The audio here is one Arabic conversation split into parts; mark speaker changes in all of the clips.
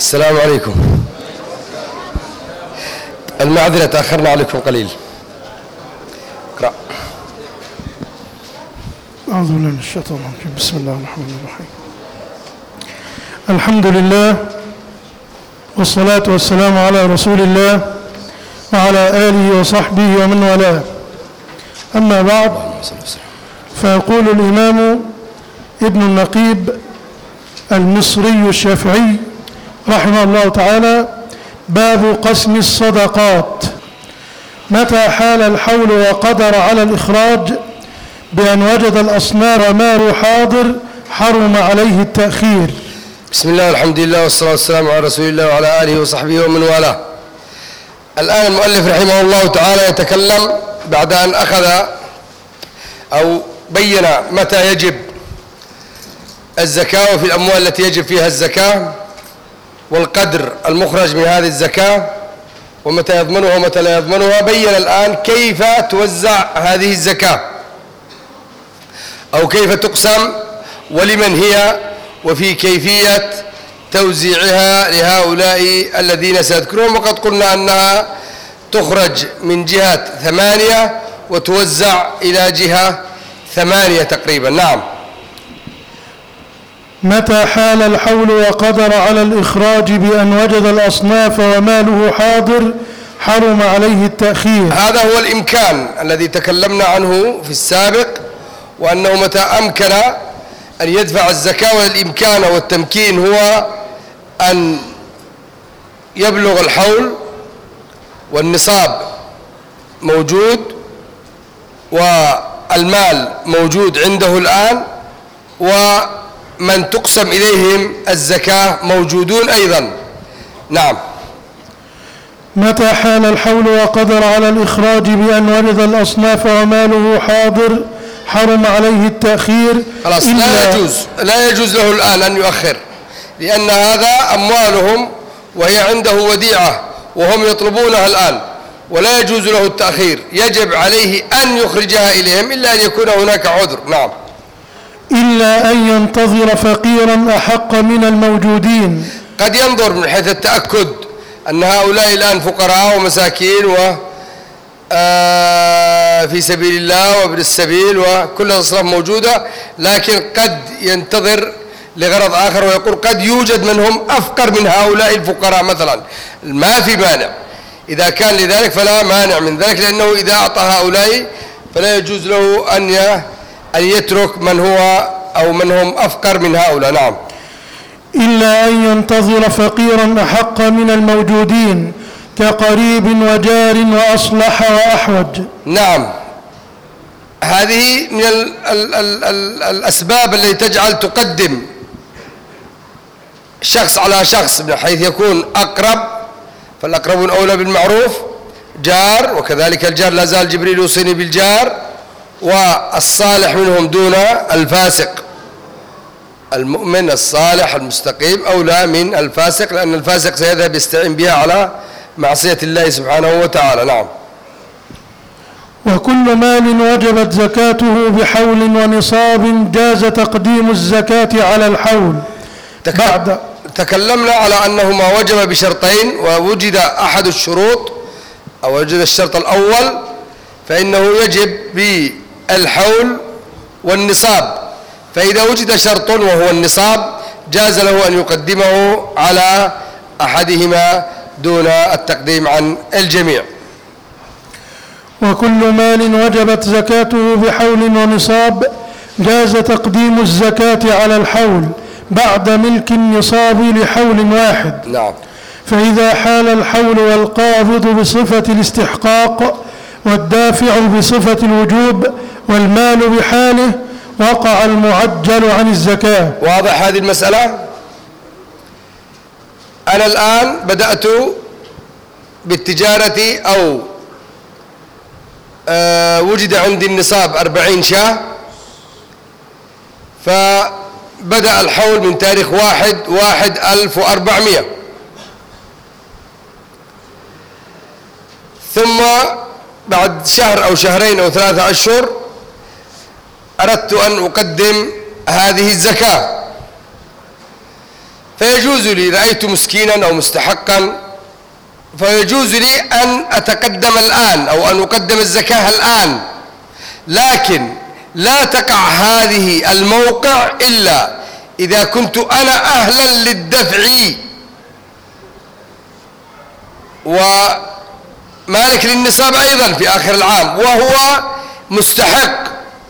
Speaker 1: السلام عليكم. المعذرة تأخرنا عليكم قليل. اقرأ.
Speaker 2: أعوذ بالله من الشيطان الرجيم. بسم الله الرحمن الرحيم. الحمد لله والصلاة والسلام على رسول الله وعلى آله وصحبه ومن والاه. أما بعد، فيقول الإمام ابن النقيب المصري الشافعي رحمه الله تعالى: باب قسم الصدقات. متى حال الحول وقدر على الإخراج بأن وجد الأصناف ماله حاضر حرم عليه التأخير.
Speaker 1: بسم الله والحمد لله والصلاة والسلام على رسول الله وعلى آله وصحبه ومن والاه. الآن المؤلف رحمه الله تعالى يتكلم بعد أن أخذ أو بين متى يجب الزكاة وفي الأموال التي يجب فيها الزكاة والقدر المخرج من هذه الزكاة ومتى يضمنها ومتى لا يضمنها. بين الآن كيف توزع هذه الزكاة أو كيف تقسم ولمن هي وفي كيفية توزيعها لهؤلاء الذين سيذكرون. وقد قلنا أنها تخرج من جهة 8 وتوزع إلى جهة 8 تقريبا. نعم.
Speaker 2: متى حال الحول وقدر على الإخراج بأن وجد الأصناف وماله حاضر حرم عليه التأخير.
Speaker 1: هذا هو الإمكان الذي تكلمنا عنه في السابق، وأنه متى أمكن أن يدفع الزكاة، والإمكان والتمكين هو أن يبلغ الحول والنصاب موجود والمال موجود عنده الآن، ومن تقسم إليهم الزكاة موجودون أيضا. نعم.
Speaker 2: متى حال الحول وقدر على الإخراج بأن ولد الأصناف وماله حاضر حرم عليه التأخير.
Speaker 1: خلاص، لا يجوز له الآن أن يؤخر، لأن هذا أموالهم وهي عنده وديعة وهم يطلبونها الآن، ولا يجوز له التأخير. يجب عليه أن يخرجها إليهم إلا أن يكون هناك عذر. نعم.
Speaker 2: إلا أن ينتظر فقيرا أحق من الموجودين.
Speaker 1: قد ينظر من حيث التأكد أن هؤلاء الآن فقراء ومساكين في سبيل الله وابن السبيل وكل الأصناف موجودة، لكن قد ينتظر لغرض آخر ويقول قد يوجد منهم أفقر من هؤلاء الفقراء مثلا. ما في مانع إذا كان لذلك، فلا مانع من ذلك، لأنه إذا أعطى هؤلاء فلا يجوز له أن يترك من هو أو من هم أفقر من هؤلاء. نعم.
Speaker 2: إلا أن ينتظر فقيرا أحق من الموجودين كقريب وجار وأصلح وأحوج.
Speaker 1: نعم. هذه من الأسباب التي تجعل تقدم شخص على شخص، من حيث يكون أقرب، فالأقربون أولى بالمعروف، جار، وكذلك الجار لا زال جبريل يوصيني بالجار، والصالح منهم دون الفاسق. المؤمن الصالح المستقيم أولى من الفاسق، لأن الفاسق سيذهب يستعين بها على معصية الله سبحانه وتعالى. نعم.
Speaker 2: وكل مال وجبت زكاته بحول ونصاب جاز تقديم الزكاة على الحول.
Speaker 1: تكلمنا على أنه ما وجب بشرطين، ووجد أحد الشروط أو وجد الشرط الأول فإنه يجب بالحول والنصاب. فإذا وجد شرط وهو النصاب جاز له أن يقدمه على أحدهما دون التقديم عن الجميع.
Speaker 2: وكل مال وجبت زكاته بحول ونصاب جاز تقديم الزكاة على الحول بعد ملك النصاب لحول واحد.
Speaker 1: نعم.
Speaker 2: فإذا حال الحول والقابض بصفة الاستحقاق والدافع بصفة الوجوب والمال بحاله وقع المعجل عن الزكاة.
Speaker 1: واضح هذه المسألة؟ أنا الآن بدأت بالتجارة أو وجد عندي النصاب 40 شاة، فبدأ الحول من تاريخ 1/1400، ثم بعد شهر أو شهرين أو 3 أشهر أردت أن أقدم هذه الزكاة، فيجوز لي، رأيت مسكينا أو مستحقا، فيجوز لي أن أتقدم الآن أو أن أقدم الزكاة الآن، لكن لا تقع هذه الموقع إلا إذا كنت أنا أهلا للدفع ومالك للنصاب أيضا في آخر العام وهو مستحق.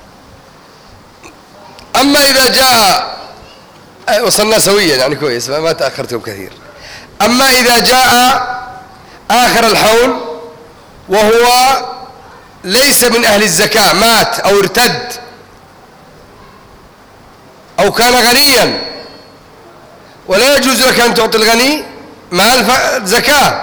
Speaker 1: أما إذا جاء، وصلنا سويا يعني كويس ما تأخرتم كثير. أما إذا جاء آخر الحول وهو ليس من أهل الزكاة، مات أو ارتد أو كان غنيا، ولا يجوز لك أن تعطي الغني مال زكاة،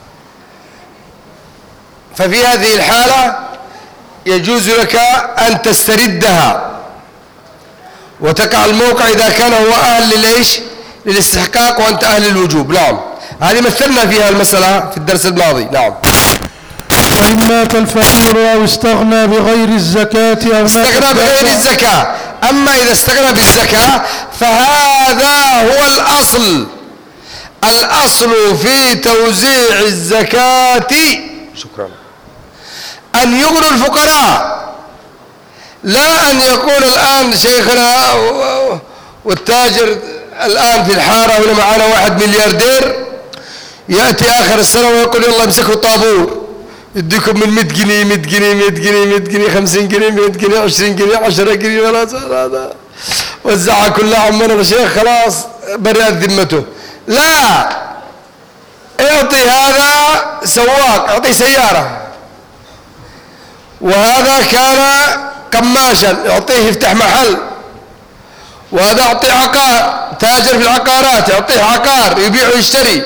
Speaker 1: ففي هذه الحالة يجوز لك أن تستردها وتقع الموقع إذا كان هو أهل للإيش؟ للاستحقاق وأنت أهل الوجوب. نعم، هذه مثلنا فيها المسألة في الدرس الماضي. نعم.
Speaker 2: وإن مات الفقير أو استغنى بغير الزكاة أو
Speaker 1: استغنى بغير الزكاة. أما إذا استغنى بالزكاة فهذا هو الأصل. الأصل في توزيع الزكاة شكرا أن يغنوا الفقراء، لا أن يقول الآن شيخنا والتاجر الآن في الحارة هنا معنا 1 ملياردير يأتي آخر السنة ويقول يلا امسكوا طابور يديكم من 100 جنيه 100 جنيه 100 جنيه 100 جنيه 50 جنيه 100 جنيه 20 جنيه 10 جنيه، خلاص هذا وزعها كلها عمنا الشيخ خلاص برئت ذمته. لا، اعطي هذا سواق، اعطي سيارة، وهذا كان قماشا اعطيه يفتح محل، وهذا اعطيه عقار تاجر في العقارات اعطيه عقار يبيع ويشتري،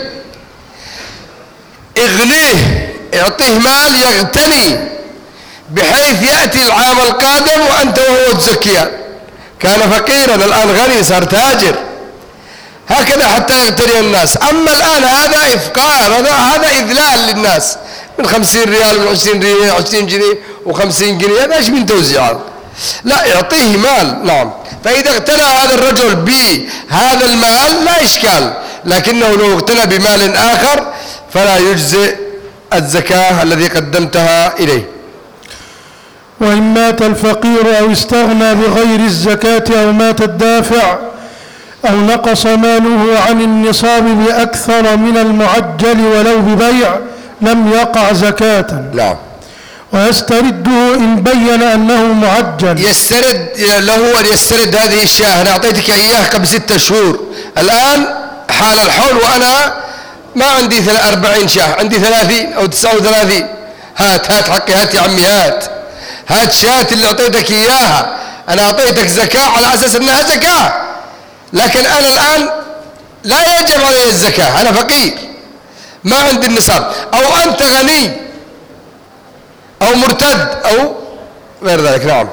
Speaker 1: اغنيه اعطيه مال يغتني بحيث يأتي العام القادم وأنت وهو تزكيان. كان فقيرا الآن غني صار تاجر، هكذا حتى يغتني الناس. أما الآن هذا إفقار، هذا إذلال للناس، من 50 ريال من 20 جنيه و50 جنيه، هذا ايش من توزيع؟ لا، يعطيه مال. نعم. فإذا اغتنى هذا الرجل بهذا المال لا إشكال، لكنه لو اغتنى بمال آخر فلا يجزئ الزكاة الذي قدمتها إليه.
Speaker 2: وإن مات الفقير أو استغنى بغير الزكاة أو مات الدافع أو نقص ماله عن النصاب بأكثر من المعجل ولو ببيع لم يقع زكاة.
Speaker 1: نعم.
Speaker 2: ويسترده إن بين أنه معجل.
Speaker 1: يسترد له أن يسترد هذه الشاة. أنا أعطيتك إياه قبل 6 شهور، الآن حال الحول وأنا ما عندي 40 شاة، عندي 30 أو 39. هات حقي، هات يا عمي، هات شاة اللي أعطيتك إياها. أنا أعطيتك زكاة على أساس أنها زكاة، لكن أنا الآن لا يجب علي الزكاة، أنا فقير ما عندي النصاب، أو أنت غني أو مرتد أو غير ذلك. نعم.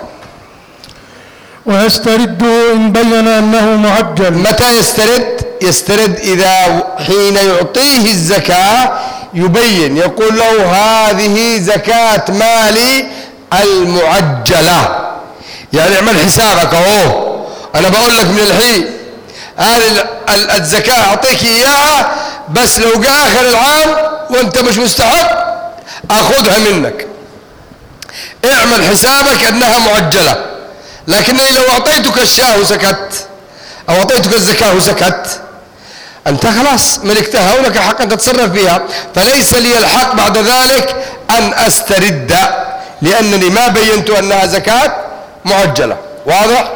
Speaker 2: ويسترده إن بين أنه معجل.
Speaker 1: متى يسترد إذا حين يعطيه الزكاة يبين، يقول له هذه زكاة مالي المعجلة، يعني اعمل حسابك اهو، أنا بقول لك من الحين هذه الزكاة أعطيك إياها، بس لو جاء آخر العام وأنت مش مستحق أخذها منك، اعمل حسابك أنها معجلة. لكنني لو أعطيتك الشاة وسكت أو أعطيتك الزكاة وسكت، أنت خلاص ملكتها ولك حق أن تتصرف فيها، فليس لي الحق بعد ذلك أن أسترد، لأنني ما بينت أنها زكاة معجلة. واضح؟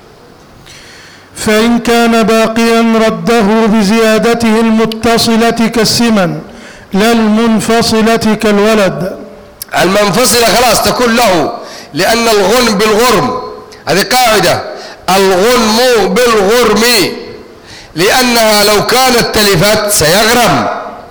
Speaker 2: فإن كان باقيا رده بزيادته المتصلة كالسمن لا المنفصلة كالولد.
Speaker 1: المنفصلة خلاص تكون له، لأن الغنم بالغرم، هذه قاعدة، الغنم بالغرم، لأنها لو كانت تلفت سيغرم.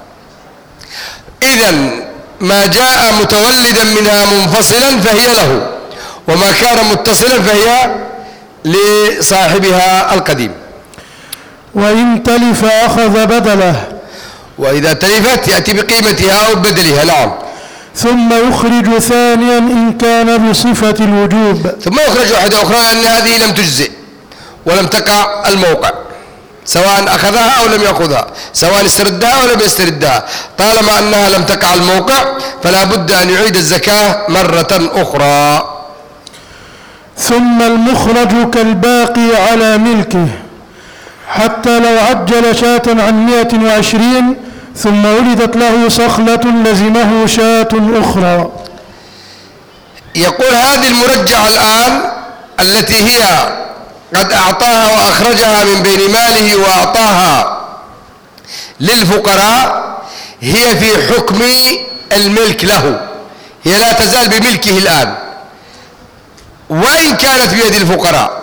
Speaker 1: إذن ما جاء متولدا منها منفصلا فهي له، وما كان متصلا فهي لصاحبها القديم.
Speaker 2: وإن تلف أخذ بدله،
Speaker 1: وإذا تلفت يأتي بقيمتها أو بدلها. نعم.
Speaker 2: ثم يخرج ثانيا إن كان بصفة الوجوب.
Speaker 1: ثم يخرج واحدة أخرى لأن هذه لم تجزئ ولم تقع الموقع. سواء أخذها أو لم يأخذها، سواء استردها أو لم يستردها، طالما أنها لم تقع الموقع فلا بد أن يعيد الزكاة مرة أخرى.
Speaker 2: ثم المخرج كالباقي على ملكه، حتى لو عجل شاة عن 120 ثم ولدت له صخلة لزمه شاة أخرى.
Speaker 1: يقول هذه المرجعة الآن التي هي قد أعطاها وأخرجها من بين ماله وأعطاها للفقراء هي في حكم الملك له، هي لا تزال بملكه الآن وإن كانت بيد الفقراء،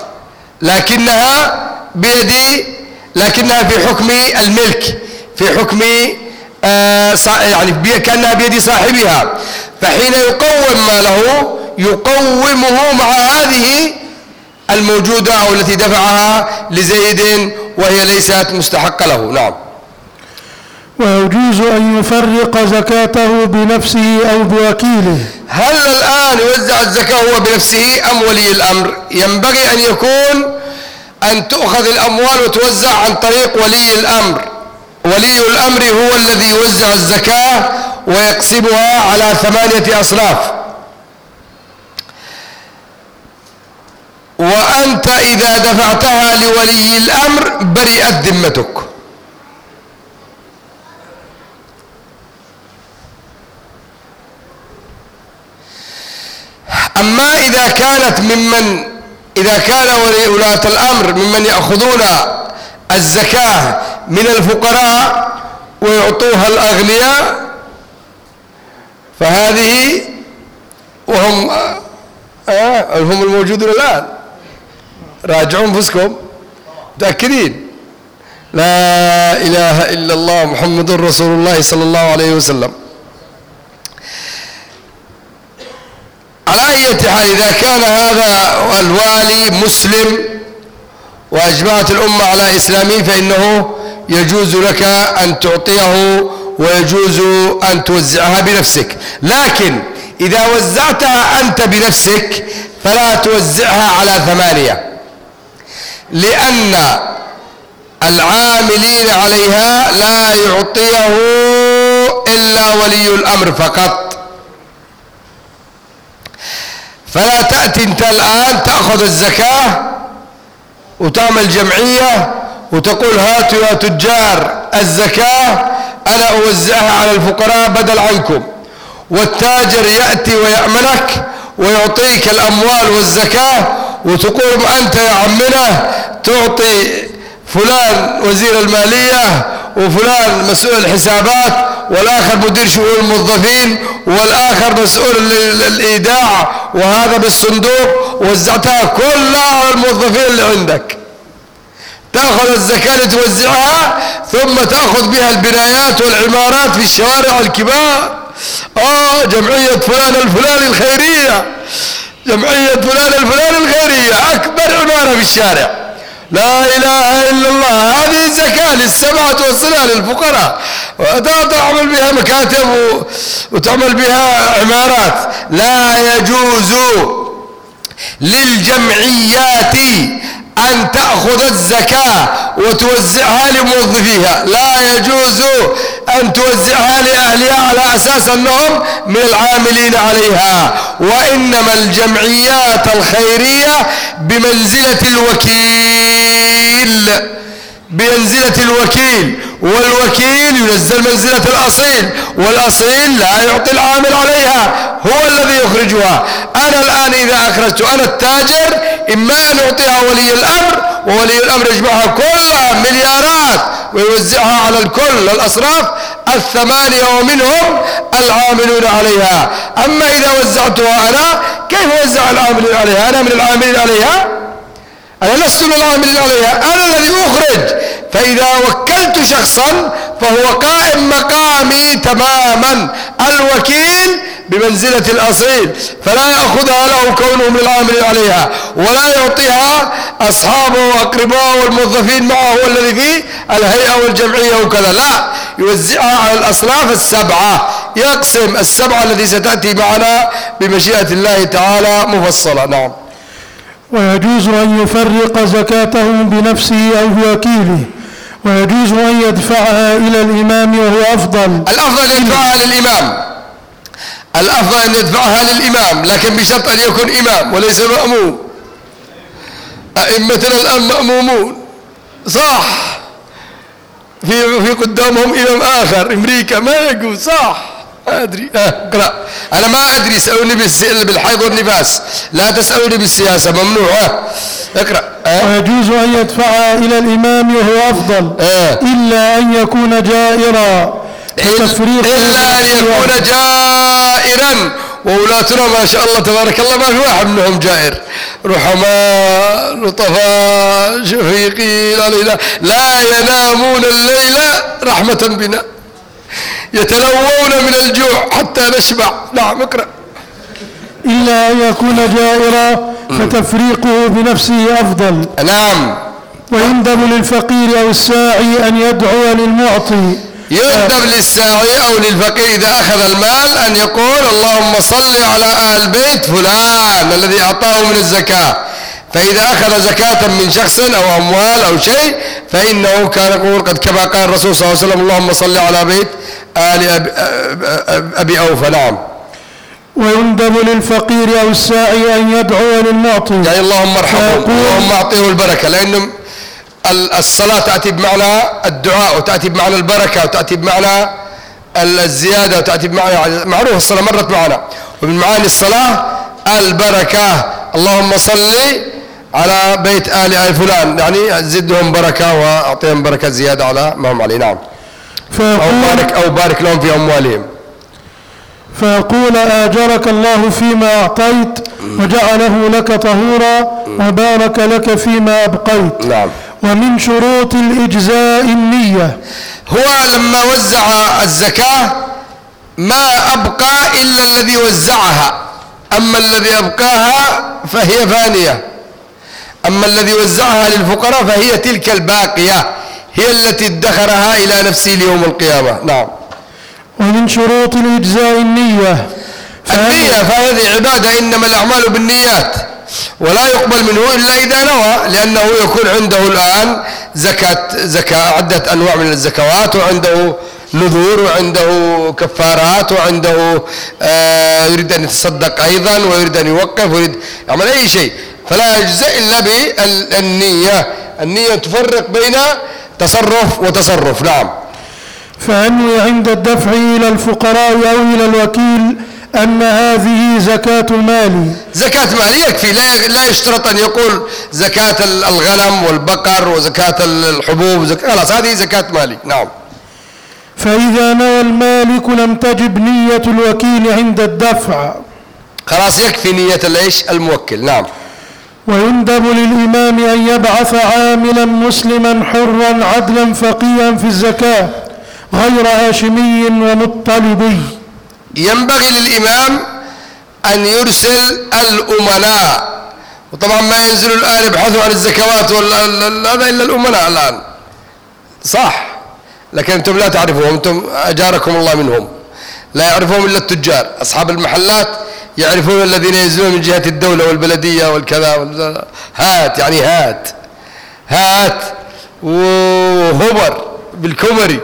Speaker 1: لكنها في حكم الملك، في حكم يعني كأنها بيد صاحبها، فحين يقوم ماله يقومه مع هذه الموجودة أو التي دفعها لزيد وهي ليست مستحقة له. نعم.
Speaker 2: ويجوز أن يفرق زكاته بنفسه أو بوكيله.
Speaker 1: هل الآن يوزع الزكاة هو بنفسه أم ولي الأمر؟ ينبغي أن يكون أن تؤخذ الأموال وتوزع عن طريق ولي الأمر. ولي الأمر هو الذي يوزع الزكاة ويقسمها على 8 أصناف. وأنت إذا دفعتها لولي الأمر برئت ذمتك. أما إذا كان ولاة الأمر ممن يأخذون الزكاة من الفقراء ويعطوها الأغنياء فهذه وهم هم الموجودون الآن، راجعوا أنفسكم متأكدين لا إله إلا الله محمد رسول الله صلى الله عليه وسلم. على أي حال إذا كان هذا الوالي مسلم وأجمعت الأمة على إسلامه فإنه يجوز لك أن تعطيه ويجوز أن توزعها بنفسك، لكن إذا وزعتها أنت بنفسك فلا توزعها على 8، لأن العاملين عليها لا يعطيه إلا ولي الأمر فقط. فلا تأتي أنت الآن تأخذ الزكاة وتعمل جمعية وتقول هاتوا يا تجار الزكاة أنا أوزعها على الفقراء بدل عنكم، والتاجر يأتي ويأمنك ويعطيك الأموال والزكاة وتقول أنت يا عمنا تعطي فلان وزير المالية وفلان مسؤول الحسابات والآخر مدير شؤون الموظفين والآخر مسؤول الإيداع وهذا بالصندوق، وزعتها كلها على الموظفين اللي عندك. تأخذ الزكاة لتوزعها ثم تأخذ بها البنايات والعمارات في الشوارع الكبار. جمعية فلان الفلاني الخيرية، جمعية فلان الفلاني الخيرية أكبر عمارة في الشارع، لا إله إلا الله. هذه الزكاة للسماء توصلها للفقراء وتعمل بها مكاتب وتعمل بها عمارات. لا يجوز للجمعيات أن تأخذ الزكاة وتوزعها لموظفيها، لا يجوز أن توزعها لأهلها على أساس أنهم من العاملين عليها، وإنما الجمعيات الخيرية بمنزلة الوكيل، والوكيل ينزل منزلة الأصيل، والأصيل لا يعطي العامل عليها، هو الذي يخرجها. أنا الآن إذا أخرجت أنا التاجر إما أن أعطيها ولي الأمر، وولي الأمر يجمعها كلها مليارات ويوزعها على الكل الأصراف 8 ومنهم العاملون عليها. أما إذا وزعتها أنا كيف وزع العاملين عليها؟ أنا من العاملين عليها؟ أنا لست من العاملين عليها، أنا الذي أخرج. فإذا وكلت شخصا فهو قائم مقامي تماما، الوكيل بمنزلة الأصيل، فلا يأخذها له كونه من العاملين عليها، ولا يعطيها أصحابه وأقربائه والموظفين معه هو الذي فيه الهيئة والجمعية وكذا، لا، يوزعها على الأصناف 7، يقسم 7 الذي ستأتي معنا بمشيئة الله تعالى مفصلة. نعم.
Speaker 2: ويجوز أن يفرق زكاته بنفسه أو بوكيله، ويجوز أن يدفعها إلى الإمام وهو أفضل.
Speaker 1: الأفضل يدفعها للإمام، الأفضل أن يدفعها للإمام، لكن بشرط أن يكون إمام وليس مأموم. أئمتنا الآن مأمومون صح، في قدامهم إمام آخر أمريكا، ما يقول صح، ما أدري. اقرأ. أنا ما أدري، اسألوني بالحيض والنفاس، لا تسألوني بالسياسة، ممنوع. اقرأ.
Speaker 2: ويجوز أن يدفعها إلى الإمام وهو أفضل إلا أن يكون جائرا،
Speaker 1: إلا أن يكون جائرا. وولاتنا ما شاء الله تبارك الله ما في واحد منهم جائر، رحماء لطفاء شفيقين علينا، لا ينامون الليل رحمة بنا، يتلوون من الجوع حتى نشبع. نعم اقرأ.
Speaker 2: إلا أن يكون جائرا فتفريقه بنفسه أفضل.
Speaker 1: نعم.
Speaker 2: ويندب للفقير أو الساعي أن يدعو للمعطي.
Speaker 1: يندب للساعي أو للفقير إذا أخذ المال أن يقول اللهم صل على أهل بيت فلان الذي أعطاه من الزكاة. فإذا أخذ زكاة من شخص أو أموال أو شيء فإنه كان يقول قد كما قال الرسول صلى الله عليه وسلم اللهم صل على بيت آل أبي أوفى. نعم.
Speaker 2: ويندب للفقير أو الساعي أن يدعو للمعطي،
Speaker 1: يعني اللهم ارحمه اللهم أعطيه البركة، لأنه الصلاة تأتي بمعنى الدعاء وتأتي بمعنى البركة وتأتي بمعنى الزيادة وتأتي بمعنى معروف، الصلاة مرت معنا، ومن معاني الصلاة البركة. اللهم صل على بيت آل فلان، يعني زدهم بركة وأعطيهم بركة زيادة على ما هم عليه. نعم. أو بارك لهم في أموالهم.
Speaker 2: فيقول آجرك الله فيما أعطيت وجعله لك طهورا وبارك لك فيما أبقيت.
Speaker 1: نعم.
Speaker 2: ومن شروط الإجزاء النية.
Speaker 1: هو لما وزع الزكاة ما أبقى إلا الذي وزعها، أما الذي أبقاها فهي فانية، أما الذي وزعها للفقراء فهي تلك الباقية هي التي ادخرها إلى نفسه ليوم القيامة. نعم.
Speaker 2: ومن شروط الإجزاء النية.
Speaker 1: النية فهذه عبادة، إنما الأعمال بالنيات، ولا يقبل منه إلا إذا نوى، لأنه يكون عنده الآن زكاة عدة أنواع من الزكوات، وعنده نذور، وعنده كفارات، وعنده يريد أن يتصدق أيضا، ويريد أن يوقف، ويريد يعمل أي شيء، فلا يجزئ إلا بالنية. النية تفرق بين تصرف وتصرف. نعم.
Speaker 2: فأنوي عند الدفع إلى الفقراء أو إلى الوكيل أن هذه زكاة مالي.
Speaker 1: زكاة مالي يكفي، لا يشترط أن يقول زكاة الغنم والبقر وزكاة الحبوب، خلاص هذه زكاة مالي. نعم.
Speaker 2: فإذا نوى المالك لم تجب نية الوكيل عند الدفع،
Speaker 1: خلاص يكفي نية الموكل. نعم.
Speaker 2: ويندب للإمام أن يبعث عاملا مسلما حرا عدلا فقيها في الزكاة غير هاشمي ومطلبي.
Speaker 1: ينبغي للإمام أن يرسل الأمناء، وطبعا ما ينزل الآن يبحثوا عن الزكوات هذا إلا الأمناء الآن، صح، لكن أنتم لا تعرفوهم، أنتم أجاركم الله منهم، لا يعرفهم إلا التجار. أصحاب المحلات يعرفون الذين ينزلون من جهة الدولة والبلدية والكذا هات، يعني هات وهبر بالكمري.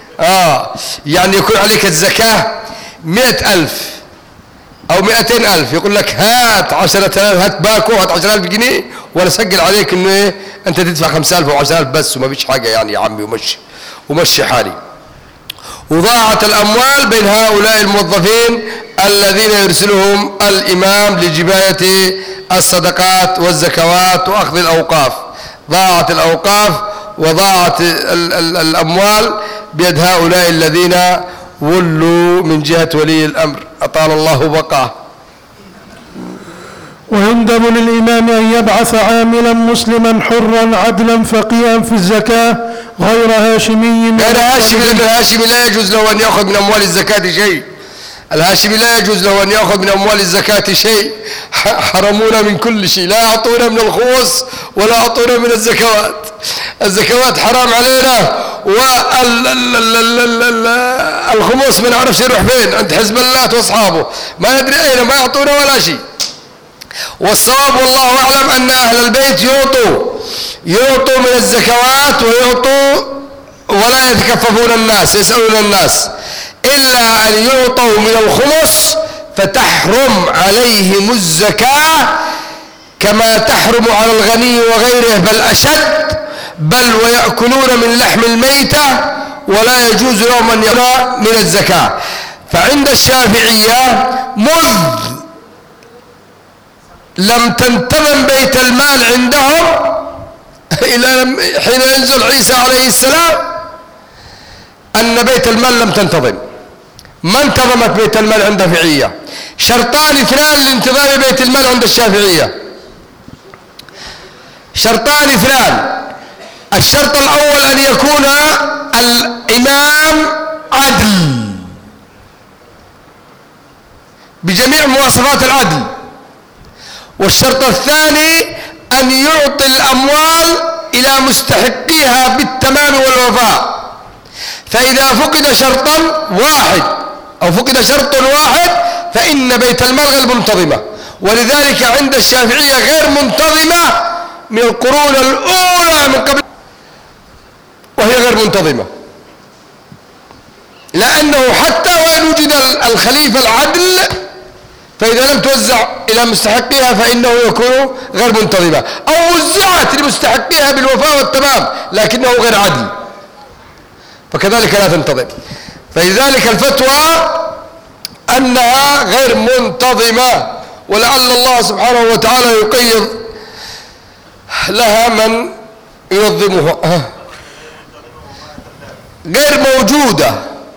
Speaker 1: يعني يكون عليك الزكاة 100,000 أو 200,000، يقول لك هات 10,000، هات باكو، هات 10,000 جنيه، وأنا أسجل عليك إنه إيه أنت تدفع 5,000 أو 10,000 بس، وما فيش حاجة يعني يا عمي، ومشي حالي. وضاعت الأموال بين هؤلاء الموظفين الذين يرسلهم الإمام لجباية الصدقات والزكوات وأخذ الأوقاف. ضاعت الأوقاف وضاعت الأموال بيد هؤلاء الذين ولوا من جهة ولي الأمر، أطال الله بقاه.
Speaker 2: ويندب للإمام أن يبعث عاملا مسلما حرا عدلا فقيها في الزكاة غير هاشمي.
Speaker 1: غير هاشمي، لأن الهاشمي لا يجوز له أن يأخذ من أموال الزكاة شيء، الهاشمي لا يجوز له أن يأخذ من أموال الزكاة شيء، حرمونا من كل شيء، لا أعطونا من الخمس ولا أعطونا من الزكوات، الزكوات حرام علينا، والخمس ما نعرفش يروح فين، عند حزب الله وأصحابه ما ندري أين، ما يعطونا ولا شيء. والصواب والله أعلم أن أهل البيت يعطوا من الزكوات ويعطوا ولا يتكففون الناس يسألون الناس إلا أن يعطوا من الخمس فتحرم عليهم الزكاة كما تحرم على الغني وغيره بل أشد، بل ويأكلون من لحم الميتة ولا يجوز لهم أن يأكلوا من الزكاة. فعند الشافعية مذ لم تنتظم بيت المال عندهم إلى حين ينزل عيسى عليه السلام أن بيت المال لم تنتظم، ما انتظمت بيت المال عند الشافعية. شرطان اثنان لانتظام بيت المال عند الشافعية، شرطان اثنان. الشرط الأول أن يكون الإمام عدل بجميع مواصفات العدل، والشرط الثاني أن يعطي الأموال إلى مستحقيها بالتمام والوفاء. فإذا فقد شرطا واحد أو فقد شرط واحد فإن بيت المال غير منتظمة، ولذلك عند الشافعية غير منتظمة من القرون الأولى من قبل، وهي غير منتظمة، لأنه حتى وإن وجد الخليفة العدل فإذا لم توزع إلى مستحقها فإنه يكون غير منتظمة، أو وزعت لمستحقها بالوفاء والتمام لكنه غير عدل فكذلك لا تنتظم. فلذلك الفتوى أنها غير منتظمة، ولعل الله سبحانه وتعالى يقيض لها من ينظمها. غير موجودة.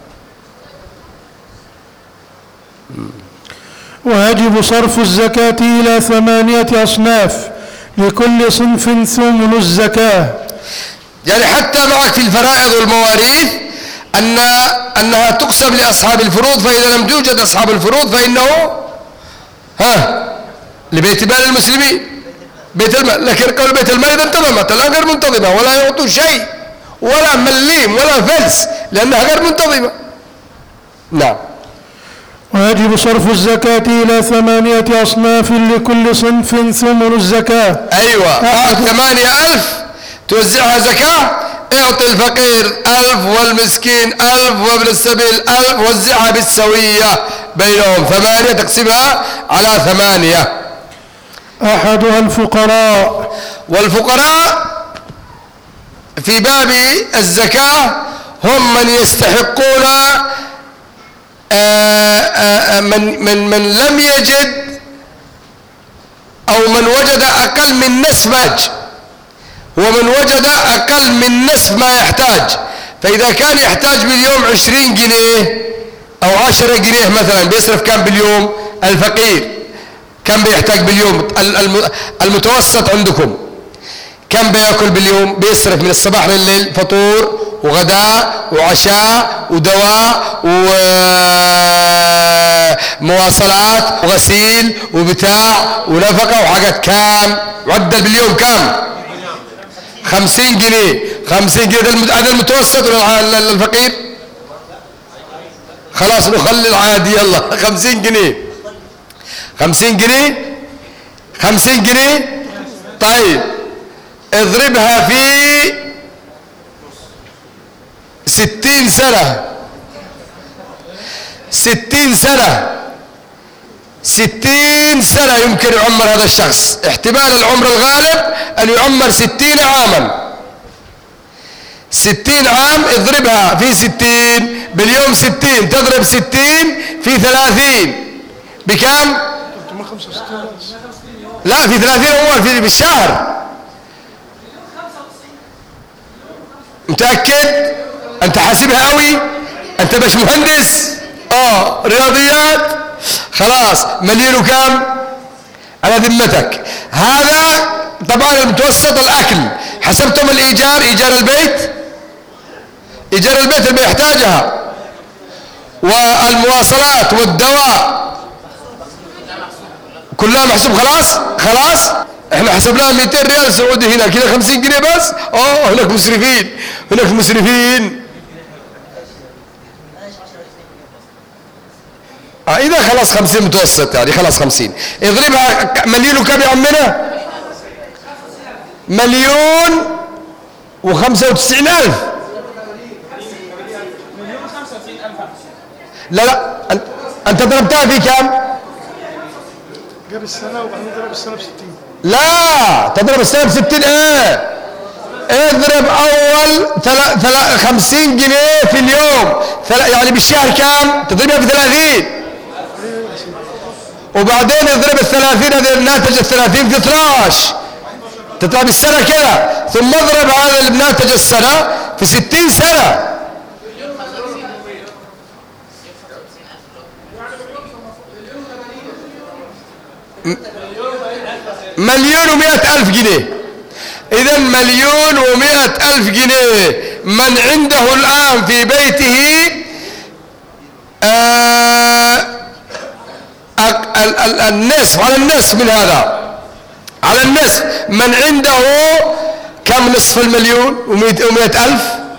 Speaker 2: ويجب صرف الزكاة إلى 8 أصناف لكل صنف ثمن الزكاة.
Speaker 1: يعني حتى معك في الفرائض والمواريث أنها تقسم لأصحاب الفروض، فإذا لم توجد أصحاب الفروض فإنه لبيت مال المسلمين بيت المال. لكن قول بيت المال إذا انتظمت الآن غير منتظمة، ولا يعطوا شيء ولا مليم ولا فلس لأنها غير منتظمة. نعم.
Speaker 2: ويجب صرف الزكاة إلى 8 أصناف لكل صنف ثمن الزكاة.
Speaker 1: أيوة. 8,000 توزعها زكاة، اعطي الفقير 1000 والمسكين 1000 وابن السبيل 1000، وزعها بالسوية بينهم 8 تقسمها على 8.
Speaker 2: أحدها الفقراء.
Speaker 1: والفقراء في باب الزكاة هم من يستحقون من لم يجد أو من وجد أقل من نصف ماج، ومن وجد أقل من نصف ما يحتاج. فإذا كان يحتاج باليوم 20 جنيه أو 10 جنيه مثلا، بيصرف كم باليوم؟ الفقير كم بيحتاج باليوم؟ المتوسط عندكم كم بيأكل باليوم؟ بيصرف من الصباح لليل فطور وغداء وعشاء ودواء ومواصلات وغسيل وبتاع ونفقة وحاجات. كام عدل باليوم؟ كم؟ 50 جنيه. 50 جنيه هذا المتوسط ولا الفقير؟ خلاص نخلي العادي يلا 50 جنيه. 50 جنيه 50 جنيه. طيب اضربها في 60 سنة. 60 سنة 60 سنة يمكن يعمر هذا الشخص. احتمال العمر الغالب أن يعمر 60 عاما. 60 عام اضربها في 60 باليوم، 60 تضرب 60 في 30 بكم؟ لا في 30 أول في بالشهر. متأكد؟ أنت حاسبها قوي؟ أنت مش مهندس؟ رياضيات؟ خلاص. مليون وكم على ذمتك؟ هذا طبعا المتوسط الأكل. حسبتم الإيجار، إيجار البيت، إيجار البيت اللي بيحتاجها، والمواصلات والدواء كلها محسوب. خلاص احنا حسبناها 200 ريال سعودي هنا كده 50 جنيه بس. هناك مسرفين. إذا خلاص 50 متوسط يعني خلاص 50 اضربها. مليون وكم يا عمنا؟ 1,095,000. لا أنت ضربتها في كم؟
Speaker 2: جاب السنة وبعدين ضرب السنة ب60.
Speaker 1: لا تضرب السنة ب60 ايه؟ اضرب اول 50 جنيه في اليوم، يعني بالشهر كام؟ تضربها في 30، وبعدين اضرب ال30 هذا الناتج ال30 في 12 تطلع بالسنة كده، ثم اضرب هذا الناتج السنة في 60 سنة. مليون و100 ألف جنيه. إذا 1,100,000 جنيه من عنده الآن في بيته النصف، على النصف من هذا، على النصف من عنده كم نصف المليون و100,000؟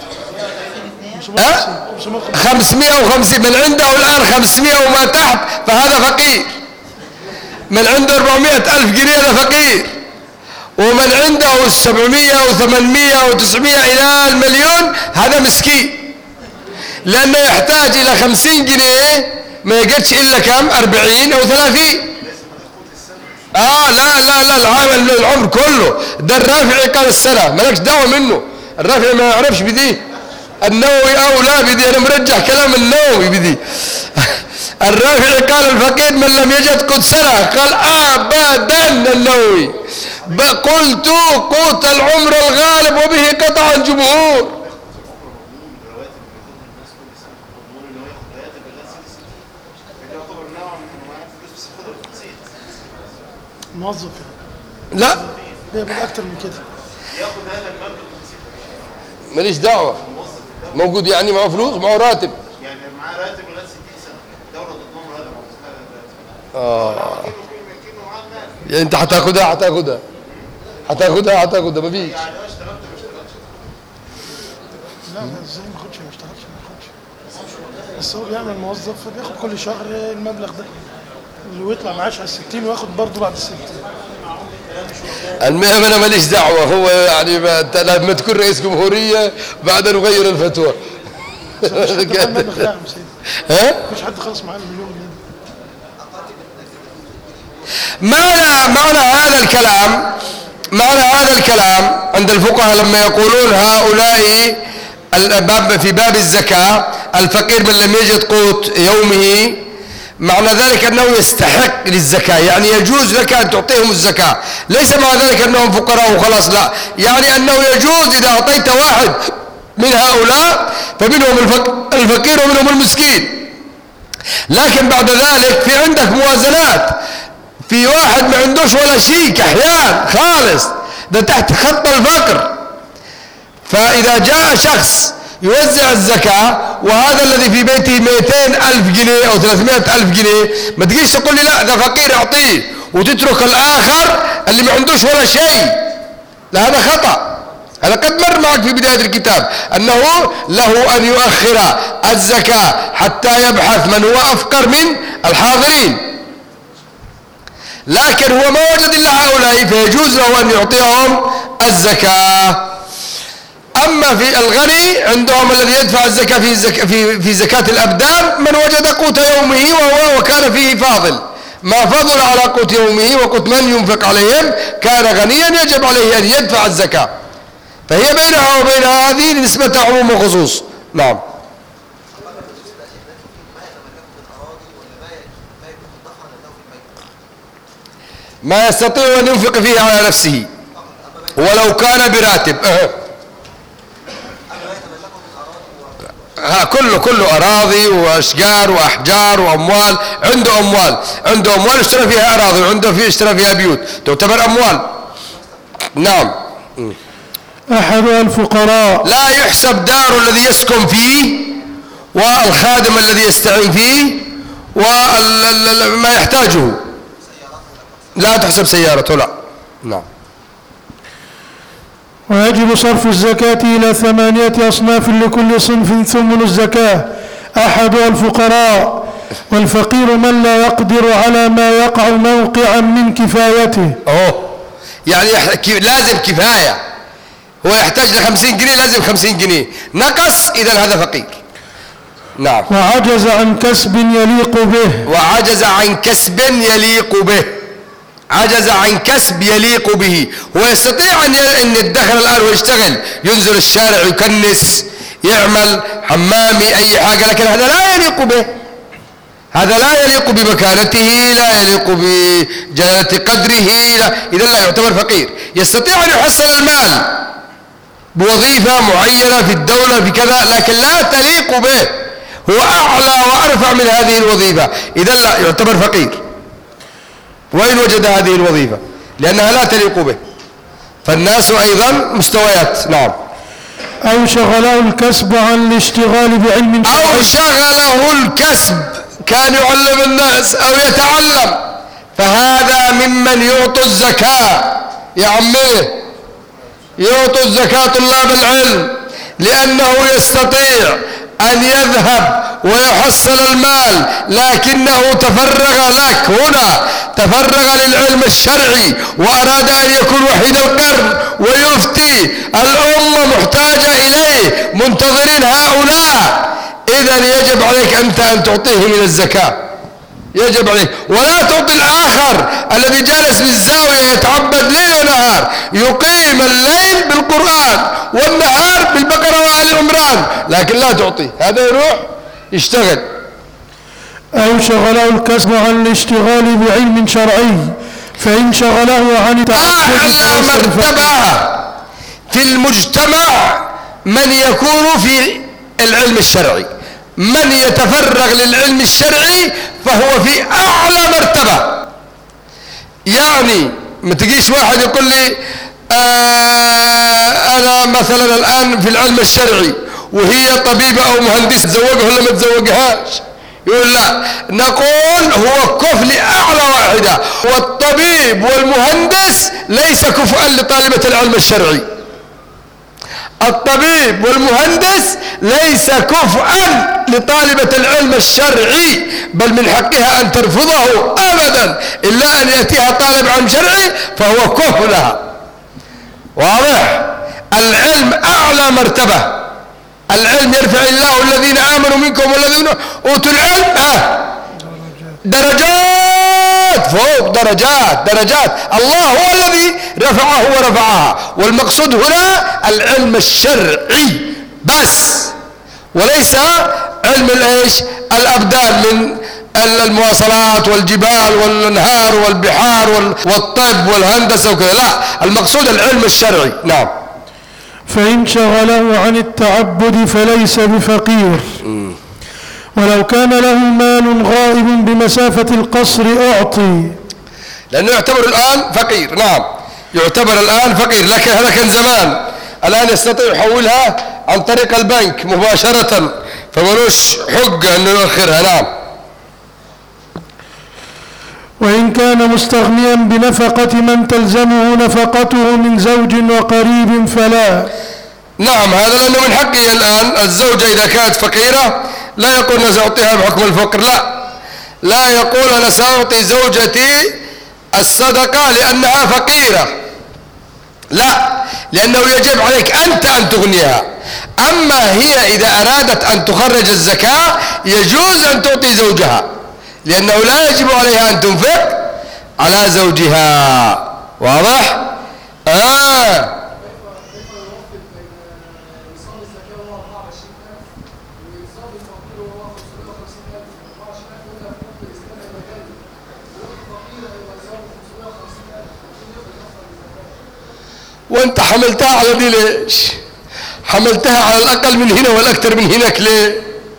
Speaker 1: 550. من عنده الآن 500 وما تحت فهذا فقير. من عنده 400,000 جنيه هذا فقير. ومن عنده 700 و800 و900 إلى المليون هذا مسكين، لأنه يحتاج إلى 50 جنيه ما يقدش إلا كم؟ 40 أو 30. لا العمر كله. ده الرافعي قال السنة، مالكش دعوة منه. الرافعي ما يعرفش بدي، النووي أولى بدي، أنا مرجح كلام النووي بدي. الرافعي قال الفقير من لم يجد قوت سنة، قال أبدا النووي. قلت قوت العمر الغالب وبه قطع الجمهور.
Speaker 2: موظف
Speaker 1: لا
Speaker 2: بيقبل أكتر من كده،
Speaker 3: ياخد هذا المبلغ
Speaker 1: ماليش دعوة، موجود يعني معه فلوس، معه راتب،
Speaker 3: يعني معاه راتب لغاية 60 سنة، الدولة تضمن هذا
Speaker 1: يعني انت هتاخدها مفيش.
Speaker 3: يعني لو اشتغلت ما اشتغلتش.
Speaker 2: لا ازاي ما اخدش، ما اشتغلش ما اخدش، بس هو بيعمل موظف فبياخد كل شهر المبلغ ده اللي يطلع معاش على 60 وياخد برضه بعد 60.
Speaker 1: المهم انا ماليش دعوة، هو يعني لما تكون رئيس جمهورية بعد نغير الفتوى.
Speaker 2: مفيش حد خلص معاه المليون جنيه.
Speaker 1: معنى هذا الكلام عند الفقهاء لما يقولون هؤلاء في باب الزكاة الفقير من لم يجد قوت يومه، معنى ذلك أنه يستحق للزكاة، يعني يجوز لك أن تعطيهم الزكاة. ليس معنى ذلك أنهم فقراء وخلاص، لا، يعني أنه يجوز إذا أعطيت واحد من هؤلاء فمنهم الفقير ومنهم المسكين. لكن بعد ذلك في عندك موازنات، في واحد ما عندوش ولا شيء كحيان خالص، ده تحت خط الفقر، فإذا جاء شخص يوزع الزكاة وهذا الذي في بيته 200,000 جنيه أو 300,000 جنيه، ما تجيش تقول لي لا ده فقير أعطيه وتترك الآخر اللي ما عندوش ولا شيء، لا هذا خطأ. أنا قد مر معك في بداية الكتاب أنه له أن يؤخر الزكاة حتى يبحث من هو أفقر من الحاضرين، لكن هو ما وجد إلا هؤلاء فيجوز له أن يعطيهم الزكاة. أما في الغني عندهم الذي يدفع الزكاة في زكاة الأبدان من وجد قوت يومه وكان فيه فاضل، ما فضل على قوت يومه وقوت من ينفق عليهم كان غنيا يجب عليه أن يدفع الزكاة، فهي بينها وبين هذه نسبة عموم وخصوص. نعم. ما يستطيع أن ينفق فيه على نفسه ولو كان براتب. كله أراضي وأشجار وأحجار وأموال. عنده أموال اشترى فيها أراضي، وعنده اشترى فيها بيوت، تعتبر أموال. نعم.
Speaker 2: أحد الفقراء
Speaker 1: لا يحسب دار الذي يسكن فيه والخادم الذي يستعين فيه وما يحتاجه، لا تحسب سيارته، لا. نعم.
Speaker 2: ويجب صرف الزكاة إلى 8 أصناف لكل صنف ثمن الزكاة. أحد الفقراء، والفقير من لا يقدر على ما يقع موقعا من كفايته.
Speaker 1: يعني لازم كفاية، هو يحتاج ل50 جنيه لازم 50 جنيه، نقص إذا هذا فقير. نعم.
Speaker 2: وعجز عن كسب يليق به.
Speaker 1: وعجز عن كسب يليق به. عجز عن كسب يليق به. هو يستطيع أن يدخر الآن ويشتغل، ينزل الشارع يكنس، يعمل حمامي أي حاجة، لكن هذا لا يليق به. هذا لا يليق بمكانته، لا يليق بجلالة قدره، إذا لا يعتبر فقير. يستطيع أن يحصل المال بوظيفة معينة في الدولة في كذا، لكن لا تليق به، هو أعلى وأرفع من هذه الوظيفة، إذا لا يعتبر فقير وإن وجد هذه الوظيفة، لأنها لا تليق به. فالناس أيضا مستويات. نعم.
Speaker 2: أو شغله الكسب عن الاشتغال بعلم
Speaker 1: أو شغله الكسب، كان يعلم الناس أو يتعلم، فهذا ممن يعطوا الزكاة. يا عمي، يعطوا الزكاة طلاب العلم، لأنه يستطيع أن يذهب ويحصل المال، لكنه تفرغ لك هنا، تفرغ للعلم الشرعي، وأراد أن يكون وحيد القرن ويفتي. الأمة محتاجة إليه، منتظرين هؤلاء. إذن يجب عليك أنت أن تعطيه من الزكاة، يجب عليك، ولا تعطي الآخر الذي جالس في الزاوية يتعبد ليل ونهار، يقيم الليل بالقرآن والنهار بالبقرة وآل عمران، لكن لا تعطيه، هذا يروح يشتغل.
Speaker 2: أو شغله الكسب عن الاشتغال بعلم شرعي، فإن شغله عن
Speaker 1: أعلى مرتبة في المجتمع من يكون في العلم الشرعي، من يتفرغ للعلم الشرعي فهو في أعلى مرتبة. يعني ما تجيش واحد يقول لي أنا مثلا الآن في العلم الشرعي وهي طبيبة أو مهندس، تزوجها ولا ما تزوجهاش؟ يقول لا، نقول هو كفء لأعلى واحدة، والطبيب والمهندس ليس كفءا لطالبة العلم الشرعي. الطبيب والمهندس ليس كفءا لطالبة العلم الشرعي، بل من حقها أن ترفضه أبدا، إلا أن يأتيها طالب علم شرعي فهو كفء لها. واضح؟ العلم أعلى مرتبة. العلم يرفع الله الذين آمنوا منكم والذين أوتوا العلم درجات فوق درجات. الله هو الذي رفعه ورفعها، والمقصود هنا العلم الشرعي بس، وليس علم الأبدان من المواصلات والجبال والانهار والبحار والطب والهندسة وكذا، لا، المقصود العلم الشرعي. نعم.
Speaker 2: فإن شغله عن التعبد فليس بفقير، ولو كان له مال غائب بمسافة القصر أعطي،
Speaker 1: لأنه يعتبر الآن فقير. نعم، يعتبر الآن فقير، لكن هذا كان زمان، الآن يستطيع يحولها عن طريق البنك مباشرة، فملوش حق أنه يؤخرها. نعم.
Speaker 2: وإن كان مستغنيا بنفقة من تلزمه نفقته من زوج وقريب فلا.
Speaker 1: نعم، هذا لأنه من حقه الآن. الزوجة إذا كانت فقيرة لا يقول أنا سأعطيها بحكم الفقر، لا يقول أنا سأعطي زوجتي الصدقة لأنها فقيرة، لا، لأنه يجب عليك أنت أن تغنيها. أما هي إذا أرادت أن تخرج الزكاة يجوز أن تعطي زوجها، لأنه لا يجب عليها أن تنفق على زوجها. واضح؟ وانت حملتها على دي ليش؟ حملتها على الأقل من هنا والأكثر من هناك ليه؟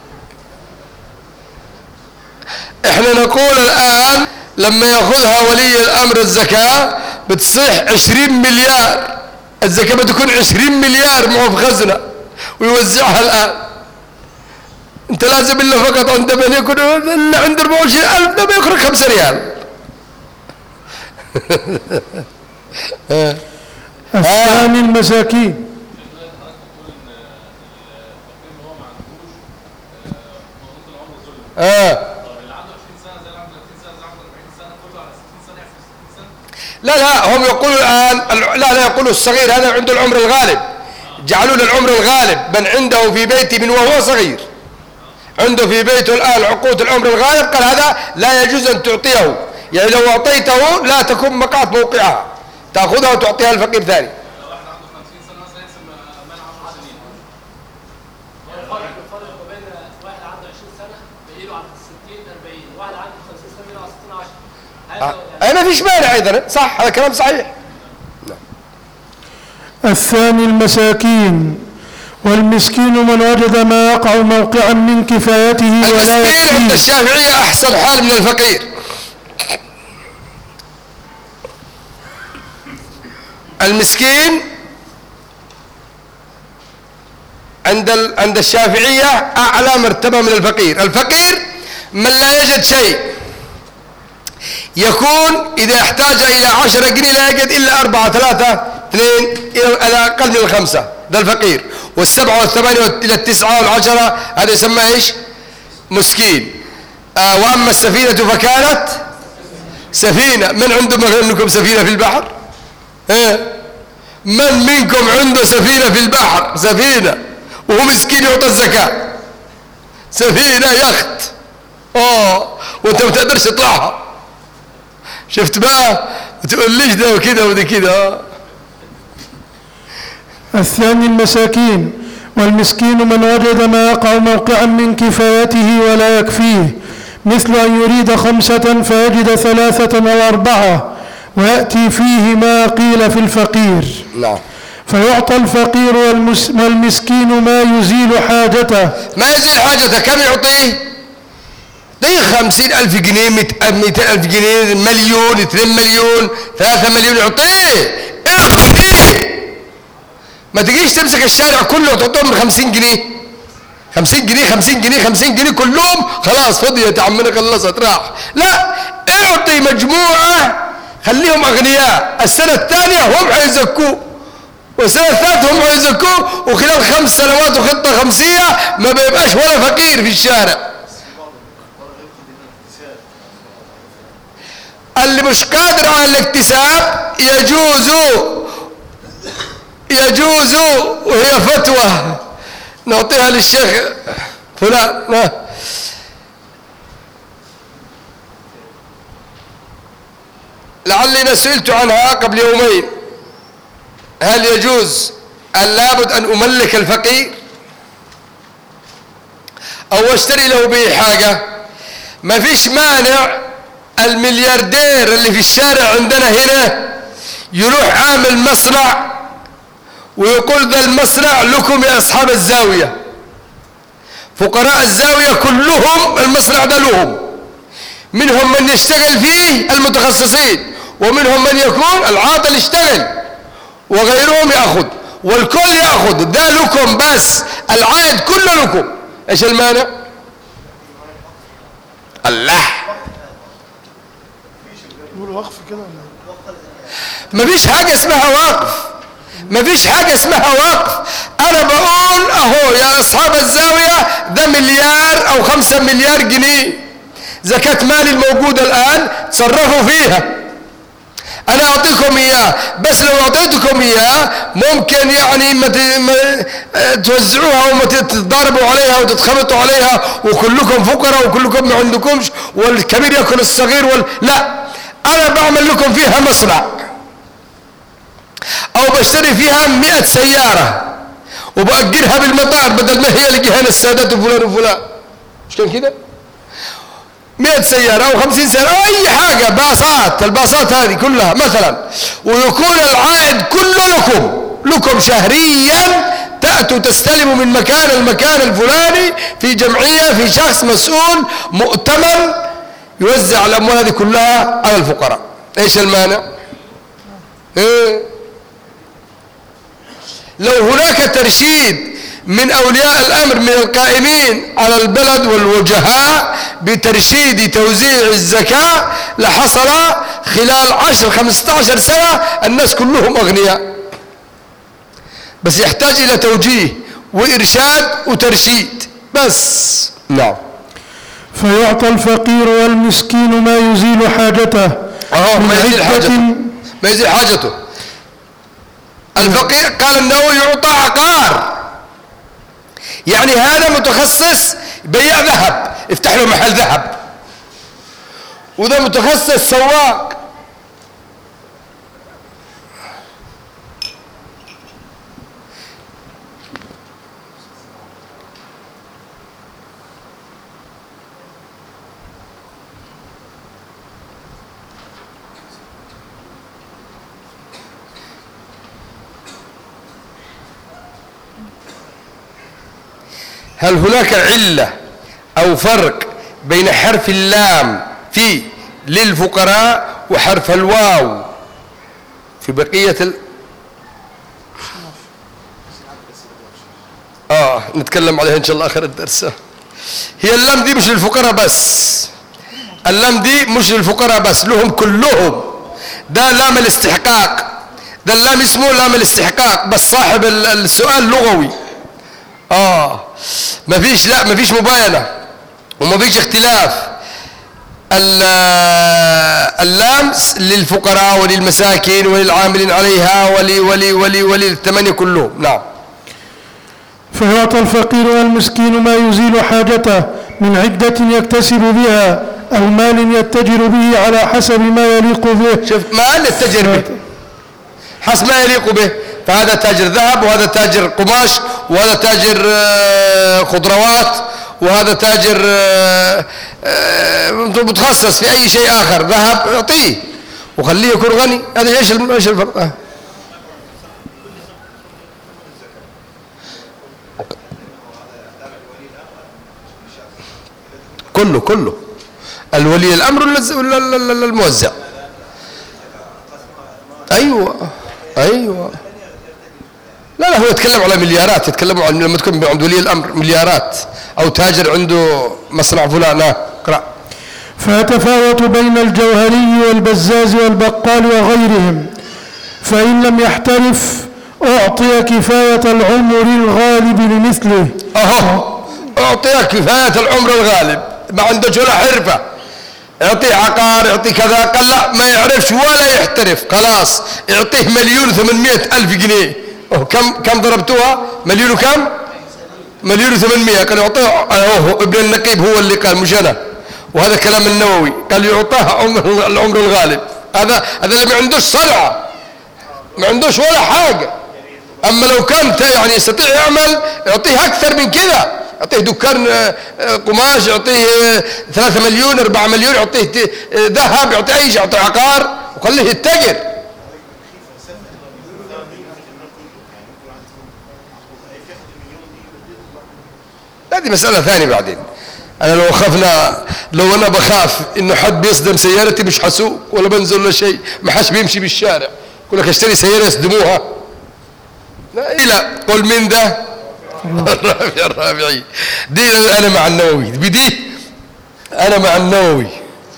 Speaker 1: احنا نقول الآن لما يأخذها ولي الأمر الزكاة بتصيح 20 مليار، الزكاة بتكون 20 مليار معه في خزنة ويوزعها الآن. انت لازم إلا فقط عند من يكون إلا عند 24,000 لما يخرج 5 ريال.
Speaker 2: الثاني المساكين.
Speaker 1: لا هم يقولوا الآن لا يقولوا الصغير، هذا عنده العمر الغالب، جعلوا له العمر الغالب من عنده في بيته من وهو صغير، عنده في بيته الآن عقود العمر الغالب، قال هذا لا يجوز أن تعطيه، يعني لو أعطيته لا تكون مقاط موقعها، تأخذها وتعطيها الفقير ثاني.
Speaker 4: لو واحد عنده 50 سنة مثلا يحسب مال 10 سنين. الفرق بين واحد عنده 20 سنة بيجيله على 60 40، واحد عنده 50 سنة بيجيله على 60 10.
Speaker 1: أي ما فيش مانع أيضا، صح، هذا كلام صحيح.
Speaker 2: الثاني المساكين. والمسكين من وجد ما يقع موقعا من كفايته ولا
Speaker 1: المسكين عند الشافعية أحسن حال من الفقير. المسكين عند الشافعية أعلى مرتبة من الفقير. الفقير من لا يجد شيء، يكون إذا احتاج إلى 10 جنيه لا يجد إلا 4 3 2 إلى أقل من 5، ده الفقير. وال7 وال8 إلى 9 وال10 هذا يسمى إيش؟ مسكين. وأما السفينة فكانت سفينة. من عنده منكم سفينة في البحر؟ من منكم عنده سفينة في البحر؟ سفينة وهو مسكين يعطى الزكاة. سفينة يخت وانت ما تقدرش تطلعها. شفت بقى؟ تقول ليش ده وكده وده كده.
Speaker 2: الثاني المساكين. والمسكين من وجد ما يقع موقعا من كفايته ولا يكفيه، مثل أن يريد 5 فيجد 3 أو 4، ويأتي فيه ما قيل في الفقير.
Speaker 1: نعم.
Speaker 2: فيعطى الفقير والمسكين ما يزيل حاجته.
Speaker 1: ما يزيل حاجته. كم يعطيه؟ طيب 50,000 جنيه، 200,000 جنيه، مليون، 2 مليون، 3 مليون، يعطيه. ما تجيش تمسك الشارع كله وتعطيهم من 50 جنيه 50 جنيه 50 جنيه 50 جنيه كلهم، خلاص فضيت يا عمنا خلصت راح. لا، اعطي مجموعة، خليهم أغنياء. السنة الثانية هم حيزكوه، والسنة الثالثة هم حيزكوه، وخلال 5 سنوات وخطة 500 ما بيبقاش ولا فقير في الشارع. اللي مش قادر على الاكتساب يجوز، وهي فتوى نعطيها للشيخ فلان. لعلي سئلت عنها قبل يومين، هل يجوز أن لابد أن أملك الفقير أو أشتري له به حاجة؟ ما فيش مانع الملياردير اللي في الشارع عندنا هنا يروح عامل مصنع ويقول ذا المصنع لكم يا أصحاب الزاوية، فقراء الزاوية كلهم المصنع ده لهم، منهم من يشتغل فيه المتخصصين، ومنهم من يكون العاطل يشتغل، وغيرهم يأخذ، والكل يأخذ. ده لكم، بس العائد كله لكم. ايش المانع؟ الله،
Speaker 2: وقف كده.
Speaker 1: ما فيش حاجة اسمها وقف، ما فيش حاجة اسمها وقف. انا بقول اهو يا اصحاب الزاوية ده مليار او 5 مليار جنيه زكاة مالي الموجودة الان، تصرفوا فيها، انا اعطيكم اياه، بس لو اعطيتكم اياه ممكن يعني ما توزعوها وما تتضاربوا عليها وتتخبطوا عليها وكلكم فقراء وكلكم ما عندكمش، والكبير ياكل الصغير لا، انا بعمل لكم فيها مصنع او بشتري فيها 100 سيارة وبأجرها بالمطار، بدل ما هي لجهان السادات وفلان وفلان، مش كان كده؟ 100 سيارة أو 50 سيارة أو أي حاجة، باصات، الباصات هذه كلها مثلا، ويكون العائد كله لكم شهريا، تأتوا تستلموا من مكان المكان الفلاني في جمعية، في شخص مسؤول مؤتمن يوزع الأموال هذه كلها على الفقراء. إيش المانع؟ لو هناك ترشيد من أولياء الأمر من القائمين على البلد والوجهاء بترشيد توزيع الزكاة لحصل خلال 10-15 سنة الناس كلهم أغنياء، بس يحتاج إلى توجيه وإرشاد وترشيد بس. نعم.
Speaker 2: فيعطى الفقير والمسكين ما يزيل حاجته.
Speaker 1: ما يزيل حاجته. الفقير قال أنه يعطى عقار يعني هذا متخصص بيع ذهب، افتح له محل ذهب، وده متخصص سواق. هل هناك علة أو فرق بين حرف اللام في للفقراء وحرف الواو في بقية نتكلم عليها إن شاء الله آخر الدرس. هي اللام دي مش للفقراء بس، اللام دي مش للفقراء بس، لهم كلهم. ده لام الاستحقاق، ده اللام اسمه لام الاستحقاق، بس صاحب السؤال لغوي. ما فيش مباينة وما فيش اختلاف. اللام للفقراء وللمساكين وللعاملين عليها وللثمانية كلهم. نعم.
Speaker 2: فيعطى الفقير والمسكين ما يزيل حاجته من عدة يكتسب بها أو مال يتجر به على حسب ما يليق به.
Speaker 1: شوف، مال يتجر به حسب ما يليق به، فهذا تاجر ذهب، وهذا تاجر قماش، وهذا تاجر خضروات، وهذا تاجر متخصص في أي شيء آخر. ذهب يعطيه وخليه يكون غني. هذا ايش الفرق؟ كله الولي الأمر ولا الموزع؟ أيوة. لا هو يتكلم على مليارات، يتكلم عن لما تكون عند ولي الأمر مليارات، أو تاجر عنده مصنع فلان. اقرأ.
Speaker 2: فيتفاوت بين الجوهري والبزاز والبقال وغيرهم، فإن لم يحترف أعطي كفاية العمر الغالب لمثله.
Speaker 1: أعطي كفاية العمر الغالب، ما عنده ولا حرفة، يعطيه عقار، يعطيه كذا. قال لا، ما يعرفش ولا يحترف، خلاص يعطيه 1,800,000 جنيه. كم ضربتوها؟ مليون وكم؟ 1,800,000. قال يعطيه ابن النقيب هو اللي قال، مش أنا. وهذا كلام النووي، قال يعطاه العمر الغالب. هذا ما عندوش صنعة، ما عندوش ولا حاجة. أما لو كان يعني يستطيع يعمل، يعطيه أكثر من كذا، يعطيه دكان قماش، يعطيه 3 مليون 4 مليون، يعطيه ذهب، يعطيه أي شيء، يعطيه عقار وخليه يتجر. هذه مسألة ثانية بعدين. أنا لو أنا بخاف إنه حد بيصدم سيارتي، مش حسوق ولا بنزل ولا شيء، ما حدش بيمشي بالشارع. يقول لك اشتري سيارة يصدموها. لا، قل من ده الرافعي. دي أنا مع النووي، بدي أنا مع النووي.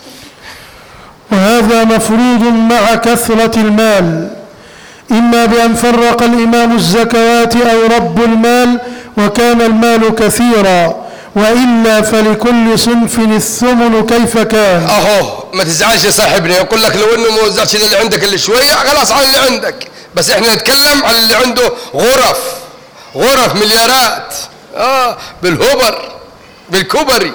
Speaker 2: وهذا مفروض مع كثرة المال، إما بأن فرق الإمام الزكوات أو رب المال وكان المال كثيرا، وإلا فلكل صنف الثمن كيف كان.
Speaker 1: ما تزعلش يا صاحبنا، يقول لك لو إنه ما وزعش اللي عندك اللي شوية، خلاص على اللي عندك. بس إحنا نتكلم على اللي عنده غرف مليارات، بالهبر بالكبري.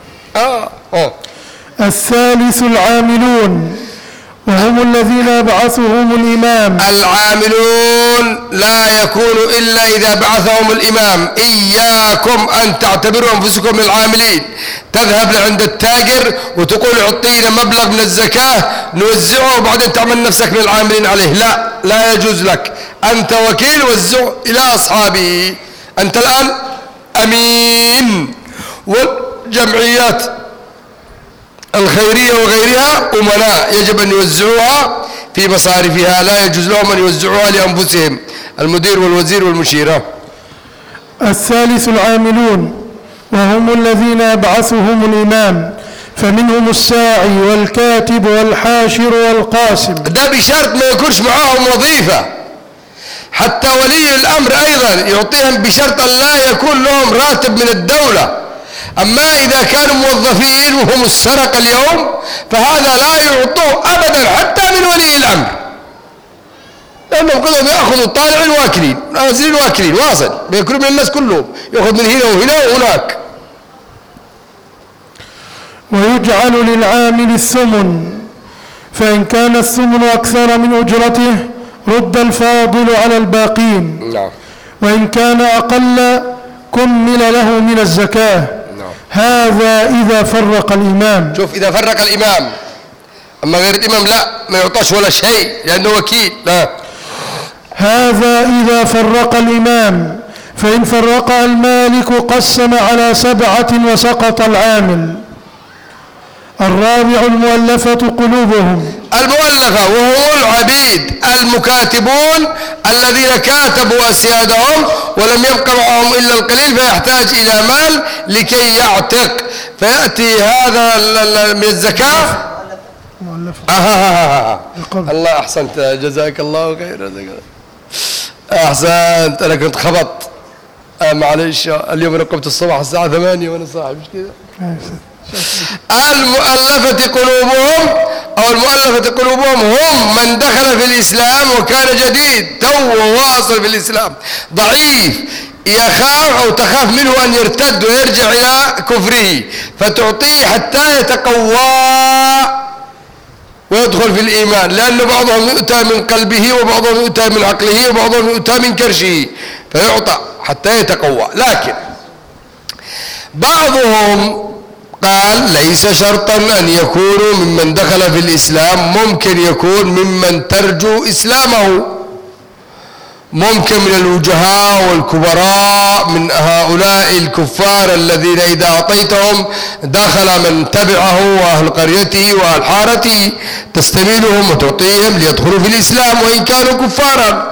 Speaker 2: الثالث العاملون، وهم الذين يبعثهم الإمام.
Speaker 1: العاملون لا يكون إلا إذا بعثهم الإمام. إياكم أن تعتبروا أنفسكم العاملين، تذهب لعند التاجر وتقول اعطينا مبلغ من الزكاة نوزعه وبعدين تعمل نفسك من العاملين عليه. لا يجوز لك. أنت وكيل، وزعه إلى أصحابه. أنت الآن أمين، والجمعيات الخيرية وغيرها أمناء، يجب أن يوزعوها في مصارفها، لا يجوز لهم أن يوزعوها لأنفسهم، المدير والوزير والمشيرة.
Speaker 2: الثالث العاملون، وهم الذين يبعثهم الإمام، فمنهم الساعي والكاتب والحاشر والقاسم. ده
Speaker 1: بشرط ما يكونش معاهم وظيفة. حتى ولي الأمر أيضا يعطيهم بشرط أن لا يكون لهم راتب من الدولة. أما إذا كانوا موظفين وهم السرقة اليوم، فهذا لا يعطوه أبدا حتى من ولي الأمر. لأنهم كلهم يأخذوا طالعين واكلين نازلين واكلين واصل بيأكلوا من الناس كلهم يأخذ من هنا وهنا وهناك.
Speaker 2: ويجعل للعامل الثمن، فإن كان الثمن أكثر من أجرته رد الفاضل على الباقين.
Speaker 1: نعم.
Speaker 2: وإن كان أقل كمل له من الزكاة.
Speaker 1: نعم.
Speaker 2: هذا إذا فرق الإمام.
Speaker 1: شوف إذا فرق الإمام، أما غير الإمام لا ما يعطاش ولا شيء لأنه وكيل. لا.
Speaker 2: هذا إذا فرق الإمام، فإن فرق المالك قسم على 7 وسقط العامل. الرابع المؤلفة قلوبهم.
Speaker 1: المؤلفة وهم العبيد المكاتبون الذين كاتبوا أسيادهم ولم يبق معهم إلا القليل فيحتاج إلى مال لكي يعتق، فيأتي هذا من الزكاة. الله أحسنت جزاك الله خير. أحسنت. أنا كنت خبط معلش اليوم رقبت الصباح الساعة 8 وأنا صاحي مش كده. المؤلفة قلوبهم أو المؤلفة قلوبهم هم من دخل في الإسلام وكان جديد تو واصل في الإسلام ضعيف يخاف أو تخاف منه أن يرتد ويرجع إلى كفره فتعطيه حتى يتقوى ويدخل في الإيمان، لأن بعضهم يؤتى من قلبه وبعضهم يؤتى من عقله وبعضهم يؤتى من كرشه فيعطى حتى يتقوى. لكن بعضهم قال ليس شرطا أن يكونوا ممن دخل في الإسلام، ممكن يكون ممن ترجو إسلامه، ممكن من الوجهاء والكبراء من هؤلاء الكفار الذين إذا أعطيتهم دخل من تبعه وأهل قريته وأهل حارته تستميلهم وتعطيهم ليدخلوا في الإسلام وإن كانوا كفارا.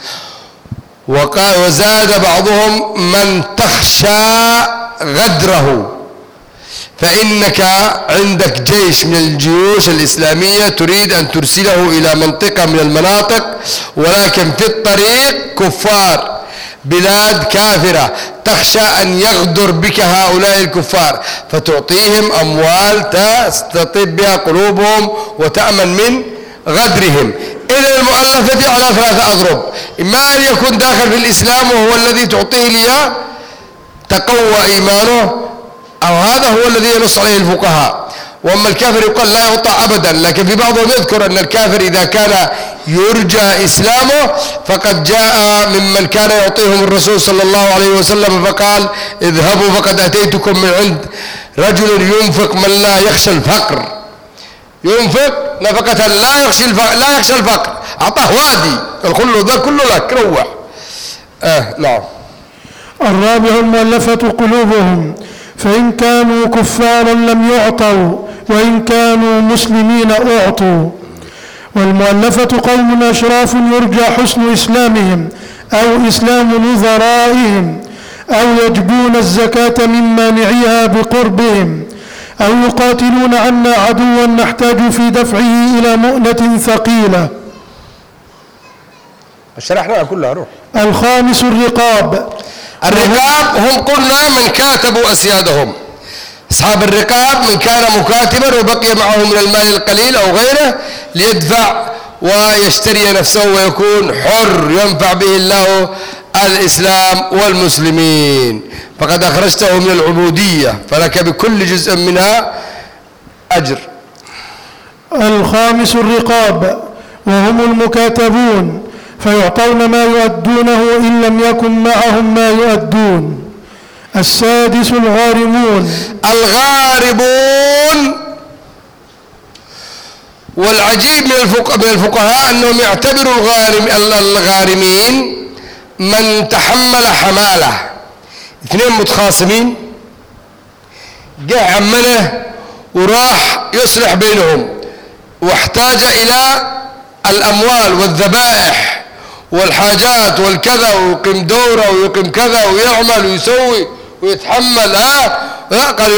Speaker 1: وزاد بعضهم من تخشى غدره، فإنك عندك جيش من الجيوش الإسلامية تريد أن ترسله إلى منطقة من المناطق ولكن في الطريق كفار بلاد كافرة تخشى أن يغدر بك هؤلاء الكفار فتعطيهم أموال تستطيب بها قلوبهم وتأمن من غدرهم. إلى المؤلفة على 3 أضرب، إما أن يكون داخل في الإسلام وهو الذي تعطيه لي تقوى إيمانه أو هذا هو الذي ينص عليه الفقهاء. وأما الكافر يقال لا يعطى أبدا، لكن في بعضهم يذكر أن الكافر إذا كان يرجى إسلامه فقد جاء ممن كان يعطيهم الرسول صلى الله عليه وسلم فقال اذهبوا فقد أتيتكم من عند رجل ينفق من لا يخشى الفقر، ينفق نفقة لا يخشى الفقر، أعطاه وادي الخلو ذا كله لك روح. نعم.
Speaker 2: الرابع المؤلفة قلوبهم، فإن كانوا كفارا لم يعطوا وإن كانوا مسلمين أعطوا. والمؤلفة قوم أشراف يرجى حسن إسلامهم أو إسلام نظرائهم أو يجبون الزكاة من مانعيها بقربهم أو يقاتلون عنا عدوا نحتاج في دفعه إلى مؤنة ثقيلة.
Speaker 1: شرحناها كلها روح.
Speaker 2: الخامس الرقاب
Speaker 1: هم قلنا من كاتبوا أسيادهم، أصحاب الرقاب من كان مكاتبا وبقي معه من المال القليل أو غيره ليدفع ويشتري نفسه ويكون حر ينفع به الله الإسلام والمسلمين، فقد أخرجته من العبودية فلك بكل جزء منها أجر.
Speaker 2: الخامس الرقاب وهم المكاتبون فيعطون ما يؤدونه إن لم يكن معهم ما يؤدون. السادس الغارمون
Speaker 1: والعجيب من الفقهاء أنهم يعتبروا الغارمين من تحمل حمالة، 2 متخاصمين جاء عمله وراح يصلح بينهم واحتاج إلى الأموال والذبائح والحاجات والكذا ويقيم دورة ويقيم كذا ويعمل ويسوي ويتحمل قال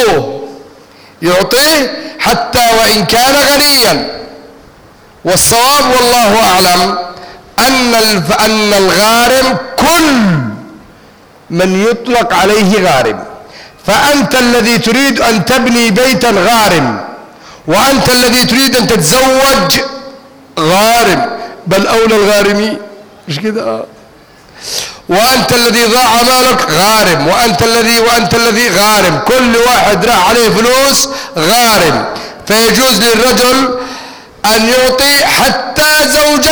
Speaker 1: يعطيه حتى وإن كان غنيا. والصواب والله أعلم أن الغارم كل من يطلق عليه غارم، فأنت الذي تريد أن تبني بيتا غارم، وأنت الذي تريد أن تتزوج غارم، بل أولى الغارمين، مش كده؟ وأنت الذي ضاع مالك غارم، وأنت الذي غارم، كل واحد راح عليه فلوس غارم. فيجوز للرجل أن يعطي حتى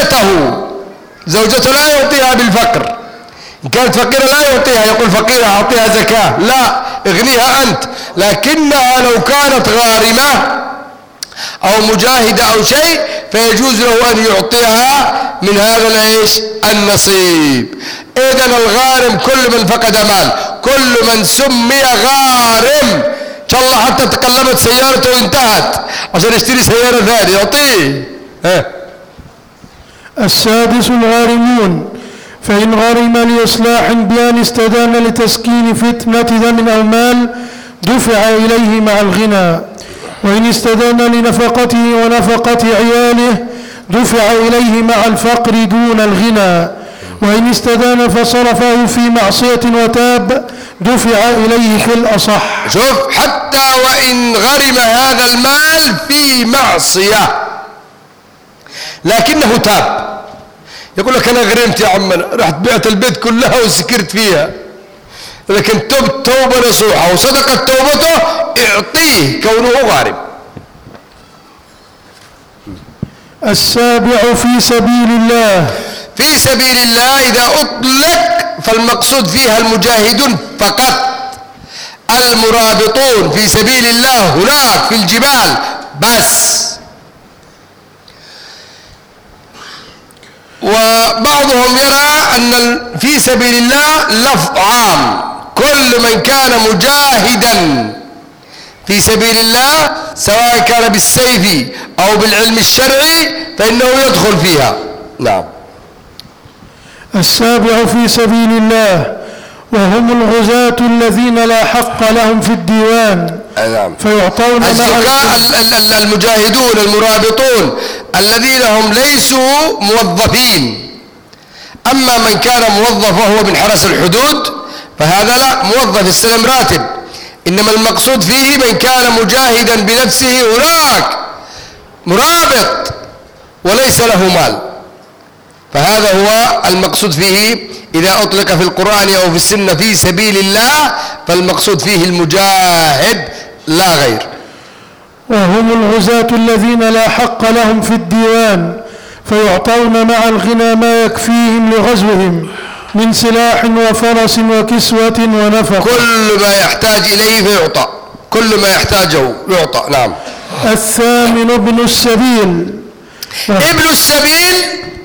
Speaker 1: زوجته لا يعطيها بالفقر، إن كانت فقيرة لا يعطيها، يقول فقيرة أعطيها زكاة، لا، اغنيها أنت. لكنها لو كانت غارمة أو مجاهدة أو شيء فيجوز له أن يعطيها من هذا النصيب. إذن الغارم كل من فقد مال، كل من سمي غارم، إن شاء الله حتى تقلبت سيارته وانتهت عشان يشتري سيارة ثانية يعطيه.
Speaker 2: السادس الغارمون، فإن غرم لإصلاح بأن استدان لتسكين فتنة دم أو مال دفع إليه مع الغنى، وإن استدان لنفقته ونفقة عياله دفع إليه مع الفقر دون الغنى، وإن استدان فصرفه في معصية وتاب دفع إليه في الأصح.
Speaker 1: شوف، حتى وإن غرم هذا المال في معصية لكنه تاب، يقول لك أنا غرمت يا عمنا، رحت بعت البيت كلها وسكرت فيها، لكن تبت توبة نصوحة وصدقت توبته، اعطيه كونه غارم.
Speaker 2: السابع في سبيل الله،
Speaker 1: في سبيل الله إذا أطلق فالمقصود فيها المجاهدون فقط، المرابطون في سبيل الله هناك في الجبال بس. وبعضهم يرى أن في سبيل الله لفظ عام، كل من كان مجاهدا في سبيل الله سواء كان بالسيف أو بالعلم الشرعي فإنه يدخل فيها. نعم.
Speaker 2: السابع في سبيل الله وهم الغزاة الذين لا حق لهم في الديوان.
Speaker 1: نعم.
Speaker 2: فيعطون
Speaker 1: المجاهدون المرابطون الذين هم ليسوا موظفين. أما من كان موظف وهو من حرس الحدود فهذا لا، موظف يستلم راتب، إنما المقصود فيه من كان مجاهدا بنفسه هناك مرابط وليس له مال، فهذا هو المقصود فيه. إذا أطلق في القرآن أو في السنة في سبيل الله فالمقصود فيه المجاهد لا غير.
Speaker 2: وهم الغزاة الذين لا حق لهم في الديوان فيعطون مع الغنى ما يكفيهم لغزوهم من سلاح وفرس وكسوة ونفق.
Speaker 1: كل ما يحتاج إليه فيعطى، كل ما يحتاجه يعطى. نعم.
Speaker 2: الثامن ابن السبيل.
Speaker 1: ابن السبيل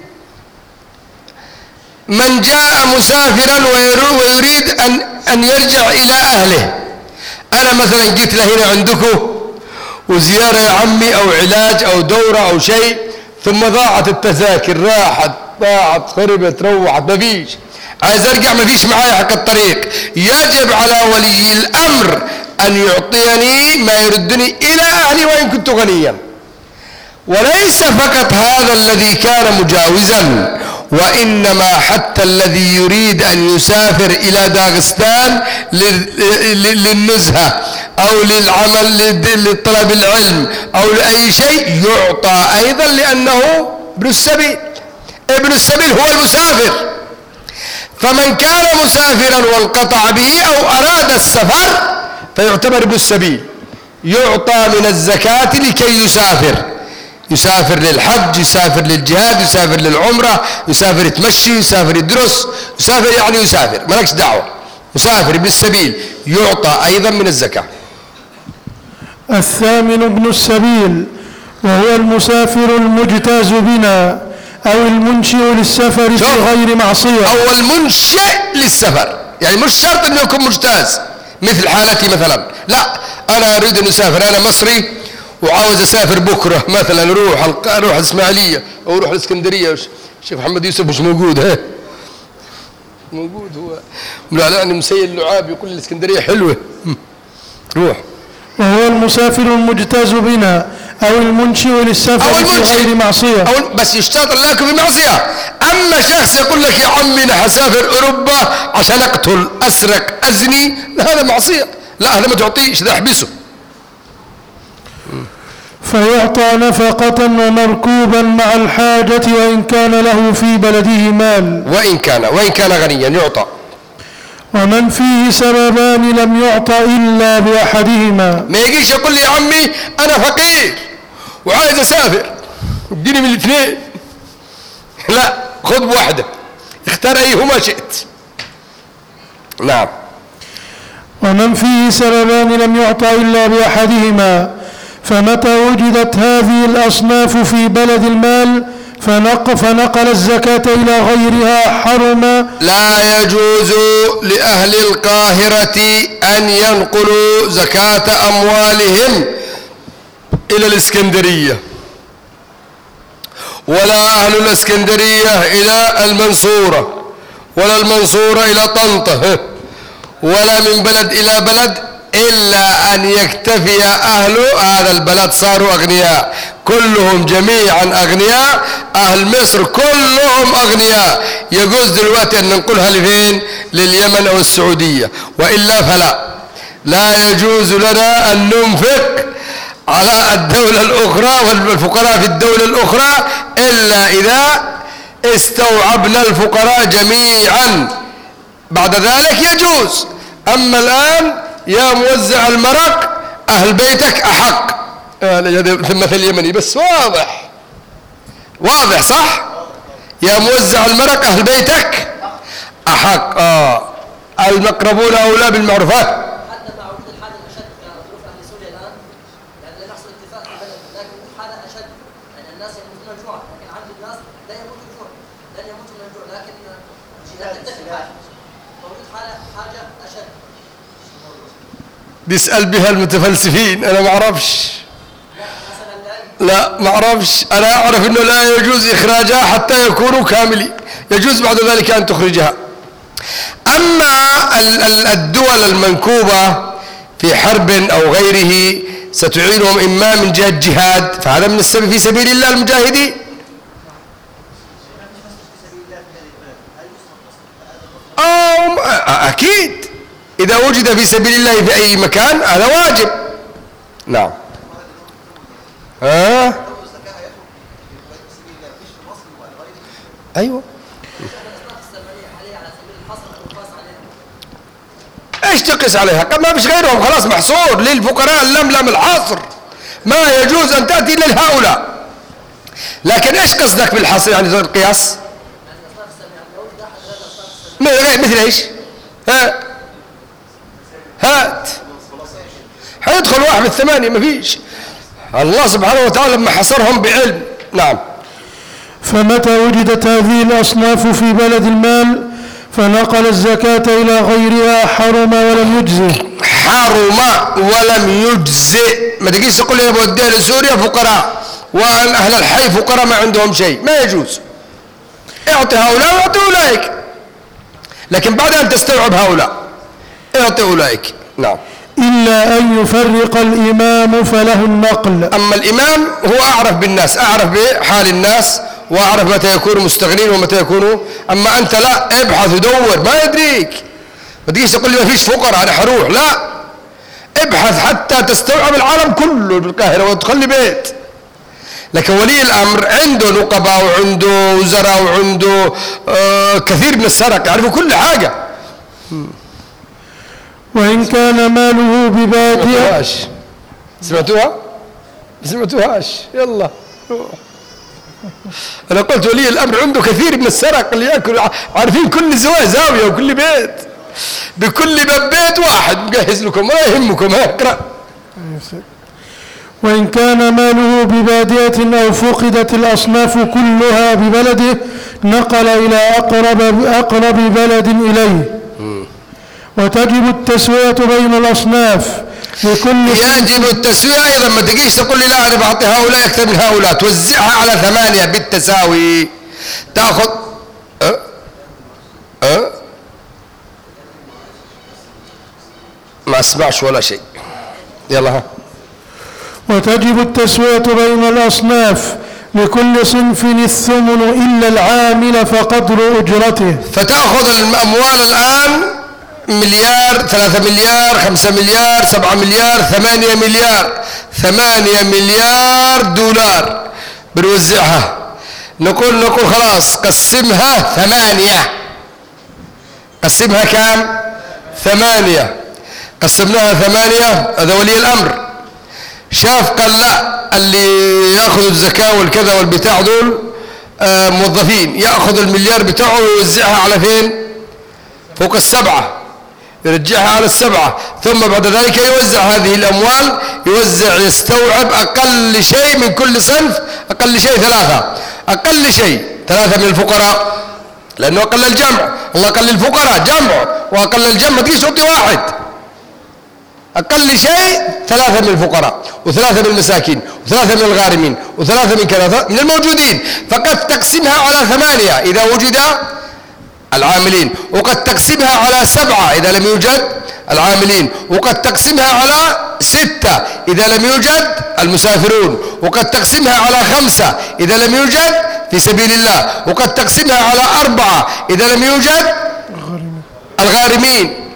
Speaker 1: من جاء مسافرا ويريد أن يرجع إلى أهله. أنا مثلا جيت لهنا عندكم وزيارة يا عمي أو علاج أو دورة أو شيء، ثم ضاعت التذاكر، راحت ضاعت خربت روحت، مفيش، عايز أرجع مفيش معايا حق الطريق، يجب على ولي الأمر أن يعطيني ما يردني إلى أهلي وإن كنت غنيا. وليس فقط هذا الذي كان مجاوزا، وإنما حتى الذي يريد أن يسافر إلى داغستان للنزهة أو للعمل لطلب العلم أو لأي شيء يعطى أيضا، لأنه ابن السبيل. ابن السبيل هو المسافر، فمن كان مسافرا وانقطع به أو أراد السفر فيعتبر ابن السبيل، يعطى من الزكاة لكي يسافر للحج، يسافر للجهاد، يسافر للعمرة، يسافر يتمشي، يسافر يدرس، يسافر يعني يسافر، مالكش دعوة، مسافر ابن السبيل يعطى أيضا من الزكاة.
Speaker 2: الثامن ابن السبيل وهو المسافر المجتاز بنا أو المنشئ للسفر في غير معصية.
Speaker 1: أو المنشئ للسفر، يعني مش شرط أنه يكون مجتاز مثل حالتي مثلا، لا، أنا أريد أن أسافر، أنا مصري وعاوز أسافر بكرة مثلا، أروح الإسماعيلية أو أروح الإسكندرية. الشيخ محمد يوسف مش موجود، موجود هو يعني مسيل اللعاب يقول الإسكندرية حلوة، روح.
Speaker 2: وهو المسافر المجتاز بنا أو المنشئ للسفر في غير معصية،
Speaker 1: أو بس يشترط لا يكون في معصية. أما شخص يقول لك يا عمي أنا حسافر أوروبا عشان أقتل أسرق أزني، هذا معصية، لا هذا ما تعطيش، ده أحبسه.
Speaker 2: فيعطى نفقة ومركوبا مع الحاجة وإن كان له في بلده مال.
Speaker 1: وإن كان غنيا يعطى.
Speaker 2: ومن فيه سببان لم يعطى إلا بأحدهما.
Speaker 1: ما يجيش يقول لي يا عمي أنا فقير وعايز أسافر اديني من الاثنين، لا، خذ بواحدة، اختار أيهما شئت. نعم.
Speaker 2: ومن فيه سببان لم يعطى إلا بأحدهما، فمتى وجدت هذه الأصناف في بلد المال فنقل الزكاة إلى غيرها حرم.
Speaker 1: لا يجوز لأهل القاهرة أن ينقلوا زكاة أموالهم إلى الإسكندرية، ولا أهل الإسكندرية إلى المنصورة، ولا المنصورة إلى طنطا، ولا من بلد إلى بلد، إلا أن يكتفي أهل هذا البلد صاروا أغنياء، كلهم جميعا أغنياء، أهل مصر كلهم أغنياء. يجوز دلوقتي أن ننقلها لفين؟ لليمن أو السعودية، وإلا فلا. لا يجوز لنا أن ننفق على الدولة الأخرى والفقراء في الدولة الأخرى إلا إذا استوعبنا الفقراء جميعا، بعد ذلك يجوز. أما الآن يا موزع المرق أهل بيتك أحق، مثل اليمني بس واضح صح؟ يا موزع المرق أهل بيتك أحق. المقربون أولى بالمعروفات.
Speaker 4: حتى مع وجود الحاله الاشد كظروف اهل سوريا الان، يعني لا يحصل اتفاق في البلد، لكن حاله اشد، يعني الناس يموتون من الجوع، لكن عند الناس لا يموتوا الجوع، لن يموتوا من الجوع، لكن جهات التفاق موجود حاجه اشد.
Speaker 1: بيسأل بها المتفلسفين، أنا ما أعرفش. لا ما أعرفش، أنا أعرف أنه لا يجوز إخراجها حتى يكونوا كاملين، يجوز بعد ذلك أن تخرجها. أما الدول المنكوبة في حرب أو غيره ستعينهم إما من جهة جهاد، فهذا من السبب في سبيل الله المجاهدين. أكيد إذا وجد في سبيل الله في أي مكان هذا واجب. نعم. أيوة. ايش تقيس عليها؟ ما فيش غيرهم، خلاص محصور للفقراء اللملم الحاصر، ما يجوز ان تاتي الا لهؤلاء. لكن ايش قصدك بالحصر يعني القياس؟ مثل ايش؟ هات حيدخل واحد من الثمانية، ما فيش. الله سبحانه وتعالى لما حصرهم بعلم. نعم.
Speaker 2: فمتى وجدت هذه الأصناف في بلد المال فنقل الزكاة إلى غيرها حرم ولم يجزئ.
Speaker 1: حرم ولم يجزئ، ما تجيش تقول لي بوديها لسوريا فقراء وأهل الحي فقراء ما عندهم شيء، ما يجوز. اعطي هؤلاء واعطي أولئك، لكن بعد أن تستوعب هؤلاء اعطي أولئك. نعم.
Speaker 2: إلا أن يفرق الإمام فله النقل.
Speaker 1: أما الإمام هو أعرف بالناس، أعرف بحال الناس، وأعرف متى يكونوا مستغنين ومتى يكونوا. أما أنت لا، ابحث ودور، ما يدريك. ما تجيش تقول لي ما فيش فقراء أنا حروح، لا، ابحث حتى تستوعب العالم كله بالقاهرة وتدخل لي بيت. لكن ولي الأمر عنده نقباء وعنده وزراء وعنده كثير من السرق، يعرفوا كل حاجة.
Speaker 2: وإن كان ماله ببادية.
Speaker 1: سمعتوهاش؟ يلا أنا قلت ولي الأمر عنده كثير من السرق اللي يأكل، عارفين كل زاوية وكل بيت، بكل باب بيت واحد مجهز لكم، ما يهمكم. اقرأ.
Speaker 2: وإن كان ماله ببادية أو فقدت الأصناف كلها ببلده نقل إلى أقرب بلد إليه. وتجب التسوية بين الأصناف لكل.
Speaker 1: يجب التسوية أيضا، ما تجيش تقول لي لا أنا بعطي هؤلاء أكثر من هؤلاء، توزعها على 8 بالتساوي. تأخذ ما أسمعش ولا شيء. يلا ها.
Speaker 2: وتجب التسوية بين الأصناف لكل صنف الثمن إلا العامل فقدر أجرته.
Speaker 1: فتأخذ الأموال الآن مليار 3 مليار 5 مليار 7 مليار 8 مليار 8 مليار دولار بنوزعها. نقول خلاص قسمها 8. قسمها كام؟ 8. قسمناها 8. هذا ولي الأمر شاف قال لا، اللي يأخذ الزكاة والكذا والبتاع دول موظفين، يأخذ المليار بتاعه ويوزعها على فين؟ فوق 7، يرجعها على 7. ثم بعد ذلك يوزع هذه الأموال، يستوعب أقل شيء من كل صنف، أقل شيء 3. أقل شيء 3 من الفقراء، لأنه أقل الجمع. الله قال للفقراء جمع، وأقل الجمع تقيس تعطي 1. أقل شيء 3 من الفقراء، و3 من المساكين، و3 من الغارمين، و3 من كذا من الموجودين. فقد تقسمها على 8 إذا وجد العاملين، وقد تقسمها على 7 إذا لم يوجد العاملين، وقد تقسمها على 6 إذا لم يوجد المسافرون، وقد تقسمها على 5 إذا لم يوجد في سبيل الله، وقد تقسمها على 4 إذا لم يوجد الغارمين،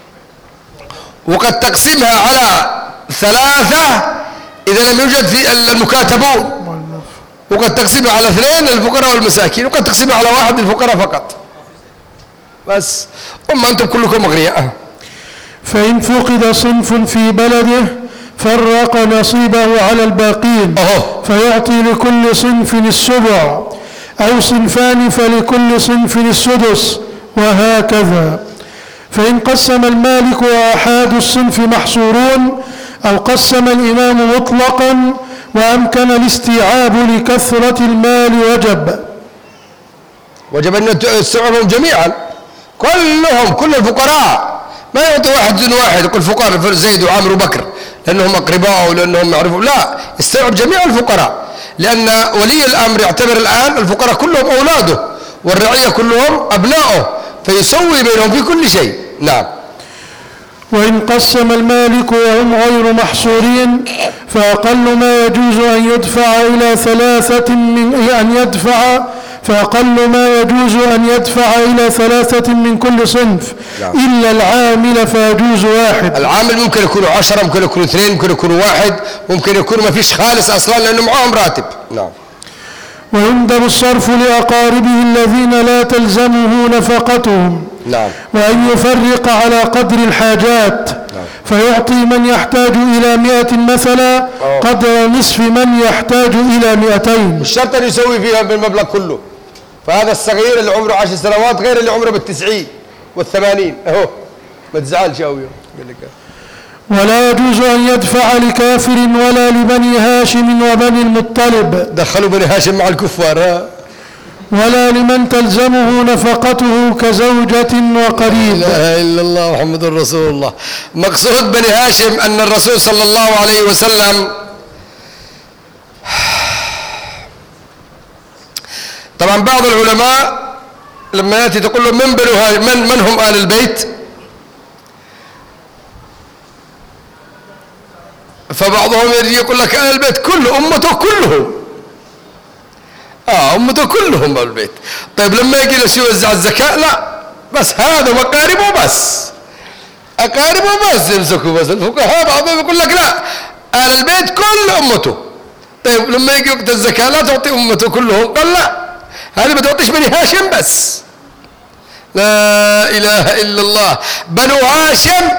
Speaker 1: وقد تقسمها على 3 إذا لم يوجد في المكاتبون، وقد تقسمها على 2 للفقراء والمساكين، وقد تقسمها على 1 للفقراء فقط. بس أنتم كلكم أغنياء.
Speaker 2: فإن فقد صنف في بلده فرق نصيبه على الباقين فيعطي لكل صنف السبع، أو صنفان فلكل صنف السدس، وهكذا. فإن قسم المالك وآحاد الصنف محصورون، أو قسم الإمام مطلقا وأمكن الاستيعاب لكثرة المال،
Speaker 1: وجب أن يستوعبهم جميعا كلهم، كل الفقراء. ما يعطي واحد دون واحد يقول فقراء زيد وعامر وبكر لأنهم أقرباء ولأنهم يعرفون، لا، يستوعب جميع الفقراء، لأن ولي الأمر يعتبر الآن الفقراء كلهم أولاده والرعية كلهم أبنائه، فيسوي بينهم في كل شيء. نعم.
Speaker 2: وإن قسم المالك وهم غير محصورين فأقل ما يجوز أن يدفع إلى 3 من كل صنف. نعم. إلا العامل فيجوز 1.
Speaker 1: العامل ممكن يكون 10، ممكن يكون 2، ممكن يكون 1، ممكن يكون ما فيش خالص أصلا لأنه معهم راتب. نعم.
Speaker 2: ويندب الصرف لأقاربه الذين لا تلزمه نفقتهم.
Speaker 1: نعم.
Speaker 2: وأن يفرق على قدر الحاجات. نعم. فيعطي من يحتاج إلى 100 مثلا قدر نصف من يحتاج إلى 200.
Speaker 1: الشرط أن يسوي فيها بالمبلغ كله. فهذا الصغير اللي عمره 10 سنوات غير اللي عمره بال90 وال80. ما تزعلش أوي.
Speaker 2: ولا يجوز أن يدفع لكافر ولا لبني هاشم وبني المطلب.
Speaker 1: دخلوا بني هاشم مع الكفار.
Speaker 2: ولا لمن تلزمه نفقته كزوجة وقريب.
Speaker 1: لا إله إلا الله محمد رسول الله. مقصود بني هاشم أن الرسول صلى الله عليه وسلم طبعا بعض العلماء لما يأتي تقول له من هم آل البيت، فبعضهم يجي يقول لك آل البيت كله أمته كلهم، أمته كلهم آل البيت. طيب لما يجي يوزع الزكاة لا، بس هذا وقاربه بس، أقاربه بس يمسكوا بس. الفقهاء بعضهم يقول لك لا، آل البيت كل أمته. طيب لما يجي وقت الزكاة لا تعطي أمته كلهم، قال لا، هذه ما تعطيش بني هاشم بس. لا إله إلا الله. بنو هاشم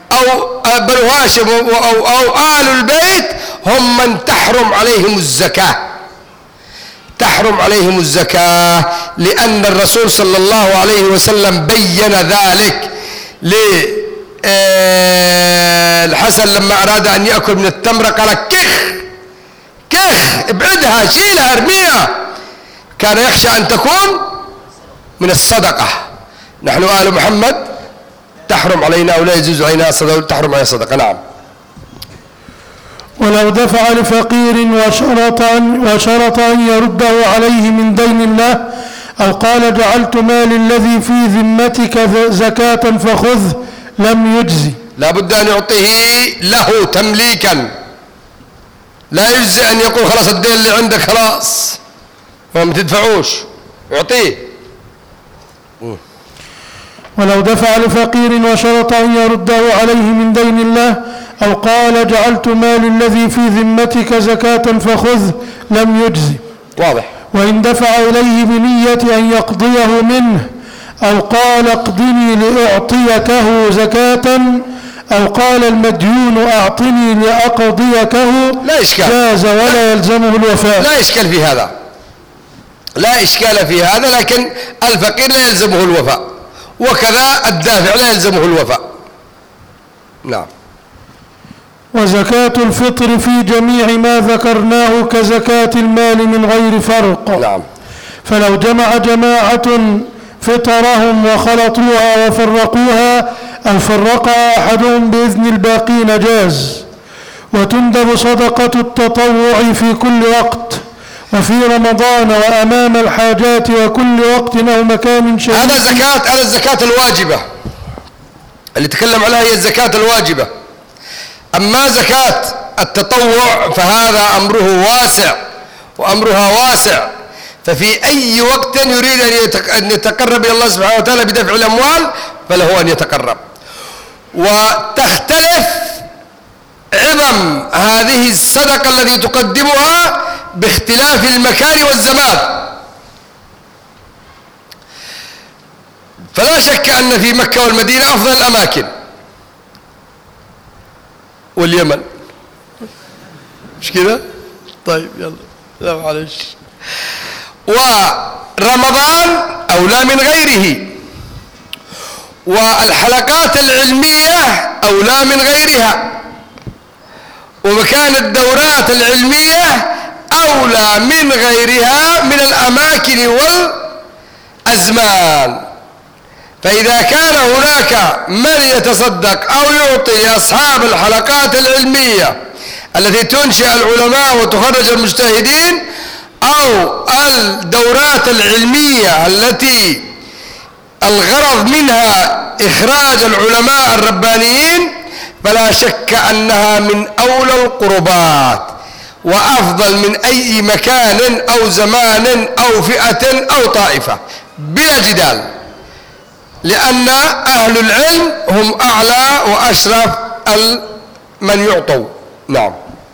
Speaker 1: أو آل البيت هم من تحرم عليهم الزكاة، تحرم عليهم الزكاة، لأن الرسول صلى الله عليه وسلم بين ذلك للحسن لما أراد أن يأكل من التمرة قال كخ ابعدها، شيلها، ارميها، كان يخشى أن تكون من الصدقة. نحن آل محمد تحرم علينا أو لا يجوز علينا صدقة، تحرم علينا صدقة. نعم.
Speaker 2: ولو دفع لفقير وشرط أن يرده عليه من دين الله، أو قال جعلت مالي الذي في ذمتك زكاة فخذ، لم يجزي.
Speaker 1: لا بد أن يعطيه له تمليكا، لا يجزي أن يقول خلاص الدين اللي عندك خلاص ما تدفعوش، يعطيه.
Speaker 2: ولو دفع لفقير وشرط أن يرده عليه من دين الله أو قال جعلت مالي الذي في ذمتك زكاة فخذ لم يجزي.
Speaker 1: واضح.
Speaker 2: وإن دفع إليه بنية أن يقضيه منه أو قال اقضني لأعطيكه زكاة أو قال المديون أعطني لأقضيكه
Speaker 1: لا إشكال،
Speaker 2: جاز ولا يلزمه الوفاء.
Speaker 1: لا إشكال في هذا، لا إشكال في هذا، لكن الفقير لا يلزمه الوفاء، وكذا الدافع لا يلزمه الوفاء. نعم.
Speaker 2: وزكاة الفطر في جميع ما ذكرناه كزكاة المال من غير فرق.
Speaker 1: نعم.
Speaker 2: فلو جمع جماعة فطرهم وخلطوها وفرقوها أو فرقها أحدهم بإذن الباقين جاز. وتندب صدقة التطوع في كل وقت وفي رمضان وأمام الحاجات وكل وقت أو مكان شديد.
Speaker 1: هذا الزكاة الواجبة اللي تكلم عليها، هي الزكاة الواجبة. أما زكاة التطوع فهذا أمره واسع وأمرها واسع، ففي أي وقت يريد أن يتقرب إلى الله سبحانه وتعالى بدفع الأموال فله أن يتقرب. وتختلف عظم هذه الصدقة التي تقدمها باختلاف المكان والزمان. فلا شك أن في مكة والمدينة أفضل الأماكن، واليمن مش كده؟ طيب يلا لا معلش. ورمضان أولى من غيره، والحلقات العلمية أولى من غيرها، ومكان الدورات العلمية أولى من غيرها من الأماكن والأزمان. فإذا كان هناك من يتصدق أو يعطي لأصحاب الحلقات العلمية التي تنشئ العلماء وتخرج المجتهدين، أو الدورات العلمية التي الغرض منها إخراج العلماء الربانيين، فلا شك أنها من أولى القربات وأفضل من أي مكان أو زمان أو فئة أو طائفة بلا جدال، لأن أهل العلم هم أعلى وأشرف من يعطوا. نعم.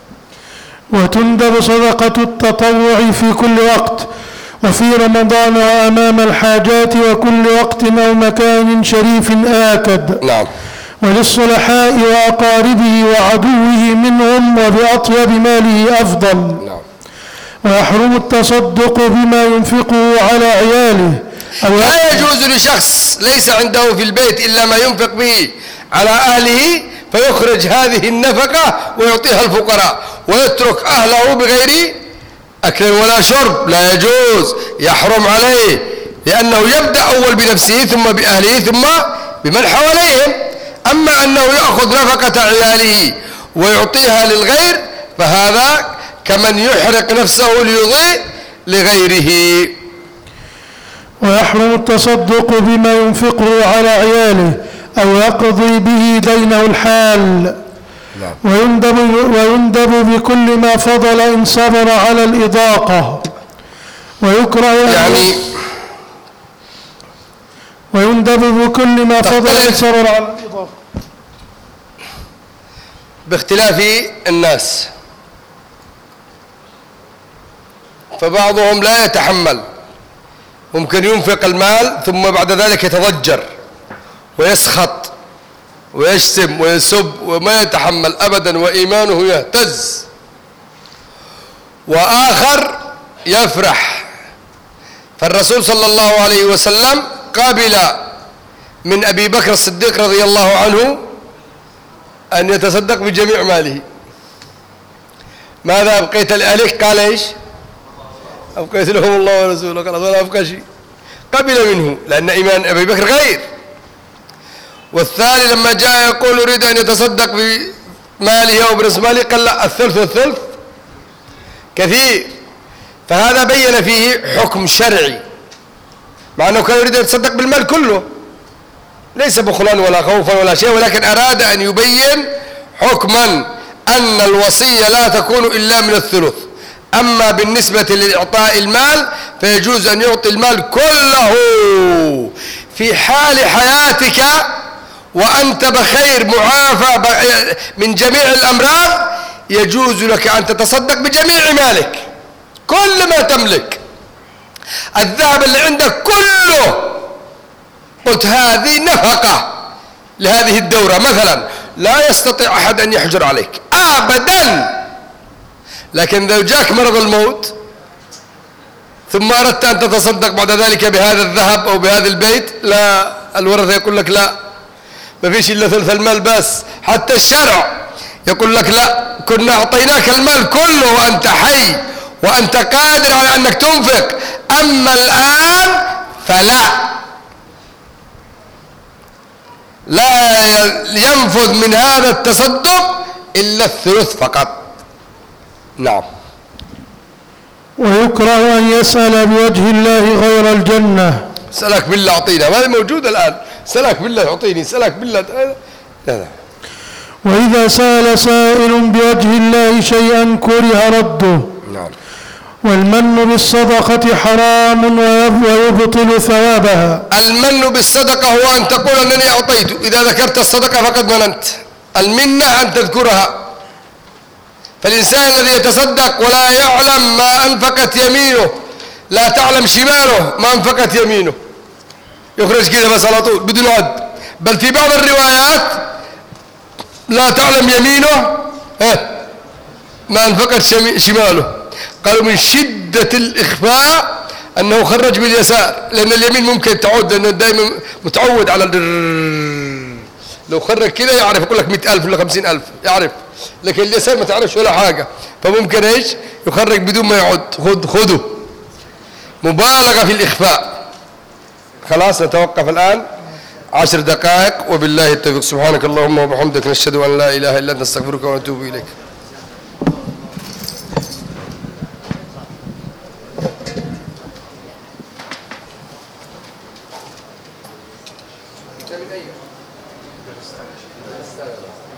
Speaker 2: وتندب صدقة التطوع في كل وقت وفي رمضان وأمام الحاجات وكل وقت أو مكان شريف آكد.
Speaker 1: نعم.
Speaker 2: وللصلحاء وأقاربه وعدوه منهم وبأطيب ماله أفضل.
Speaker 1: نعم.
Speaker 2: ويحرم التصدق بما ينفقه على عياله.
Speaker 1: لا يجوز لشخص ليس عنده في البيت إلا ما ينفق به على أهله فيخرج هذه النفقة ويعطيها الفقراء ويترك أهله بغير أكل ولا شرب، لا يجوز، يحرم عليه، لأنه يبدأ أول بنفسه ثم بأهله ثم بمن حواليهم. أما أنه يأخذ نفقة عياله ويعطيها للغير فهذا كمن يحرق نفسه ليضيء لغيره.
Speaker 2: ويحرم التصدق بما ينفقه على عياله أو يقضي به دينه الحال. ويندب بكل ما فضل إن صبر على الإضاقة. ويكره ويندب بكل ما فضل إن صبر على الإضاقة
Speaker 1: باختلاف الناس، فبعضهم لا يتحمل، ممكن ينفق المال ثم بعد ذلك يتضجر ويسخط ويشتم ويسب وما يتحمل أبدا وإيمانه يهتز. وآخر يفرح. فالرسول صلى الله عليه وسلم قابل من أبي بكر الصديق رضي الله عنه أن يتصدق بجميع ماله. ماذا أبقيت لأهلك؟ قال إيش؟ أبقيت لهم الله ورسوله. قال ولا أبقى شيء. قبل منه لأن إيمان أبي بكر غير. والثاني لما جاء يقول يريد أن يتصدق بماله أو برأس ماله قال لا، الثلث والثلث كثير. فهذا بين فيه حكم شرعي، مع أنه كان يريد أن يتصدق بالمال كله، ليس بخلا ولا خوفا ولا شيء، ولكن أراد أن يبين حكما أن الوصية لا تكون إلا من الثلث. أما بالنسبة لإعطاء المال فيجوز أن يعطي المال كله في حال حياتك وأنت بخير معافى من جميع الأمراض، يجوز لك أن تتصدق بجميع مالك، كل ما تملك. الذهب اللي عندك كله قلت هذه نفقة لهذه الدورة مثلا، لا يستطيع أحد أن يحجر عليك أبدا. لكن لو جاك مرض الموت ثم أردت أن تتصدق بعد ذلك بهذا الذهب أو بهذا البيت، لا، الورثة يقول لك لا، ما فيش إلا ثلث المال بس. حتى الشرع يقول لك لا، كنا أعطيناك المال كله وأنت حي وأنت قادر على أنك تنفق، أما الآن فلا، لا ينفذ من هذا التصدق إلا الثلث فقط. نعم.
Speaker 2: ويكره أن يسأل بوجه الله غير الجنة.
Speaker 1: سلك بالله أعطينا، ما هي موجودة الآن، سلك بالله أعطيني، سلك بالله. لا.
Speaker 2: وإذا سأل سائل بوجه الله شيئا كره رده.
Speaker 1: نعم.
Speaker 2: والمن بالصدقة حرام ويبطل ثوابها.
Speaker 1: المن بالصدقة هو أن تقول أنني أعطيت، إذا ذكرت الصدقة فقد مننت. المنة أن تذكرها. فالإنسان الذي يتصدق ولا يعلم ما أنفقت يمينه، لا تعلم شماله ما أنفقت يمينه، يخرج كذا بس على طول بدون عد. بل في بعض الروايات لا تعلم يمينه ما أنفقت شماله. قالوا من شدة الإخفاء أنه خرج باليسار، لأن اليمين ممكن تعود، لأنه دائما متعود على لو خرج كذا يعرف، يقول لك 100,000 ولا 50,000 يعرف، لكن اليسار ما تعرفش ولا حاجة، فممكن ايش يخرج بدون ما يعد. خذوا مبالغة في الإخفاء. خلاص نتوقف الآن 10 دقائق، وبالله التوفيق. سبحانك اللهم وبحمدك، نشهد أن لا إله إلا أنت، نستغفرك ونتوب إليك.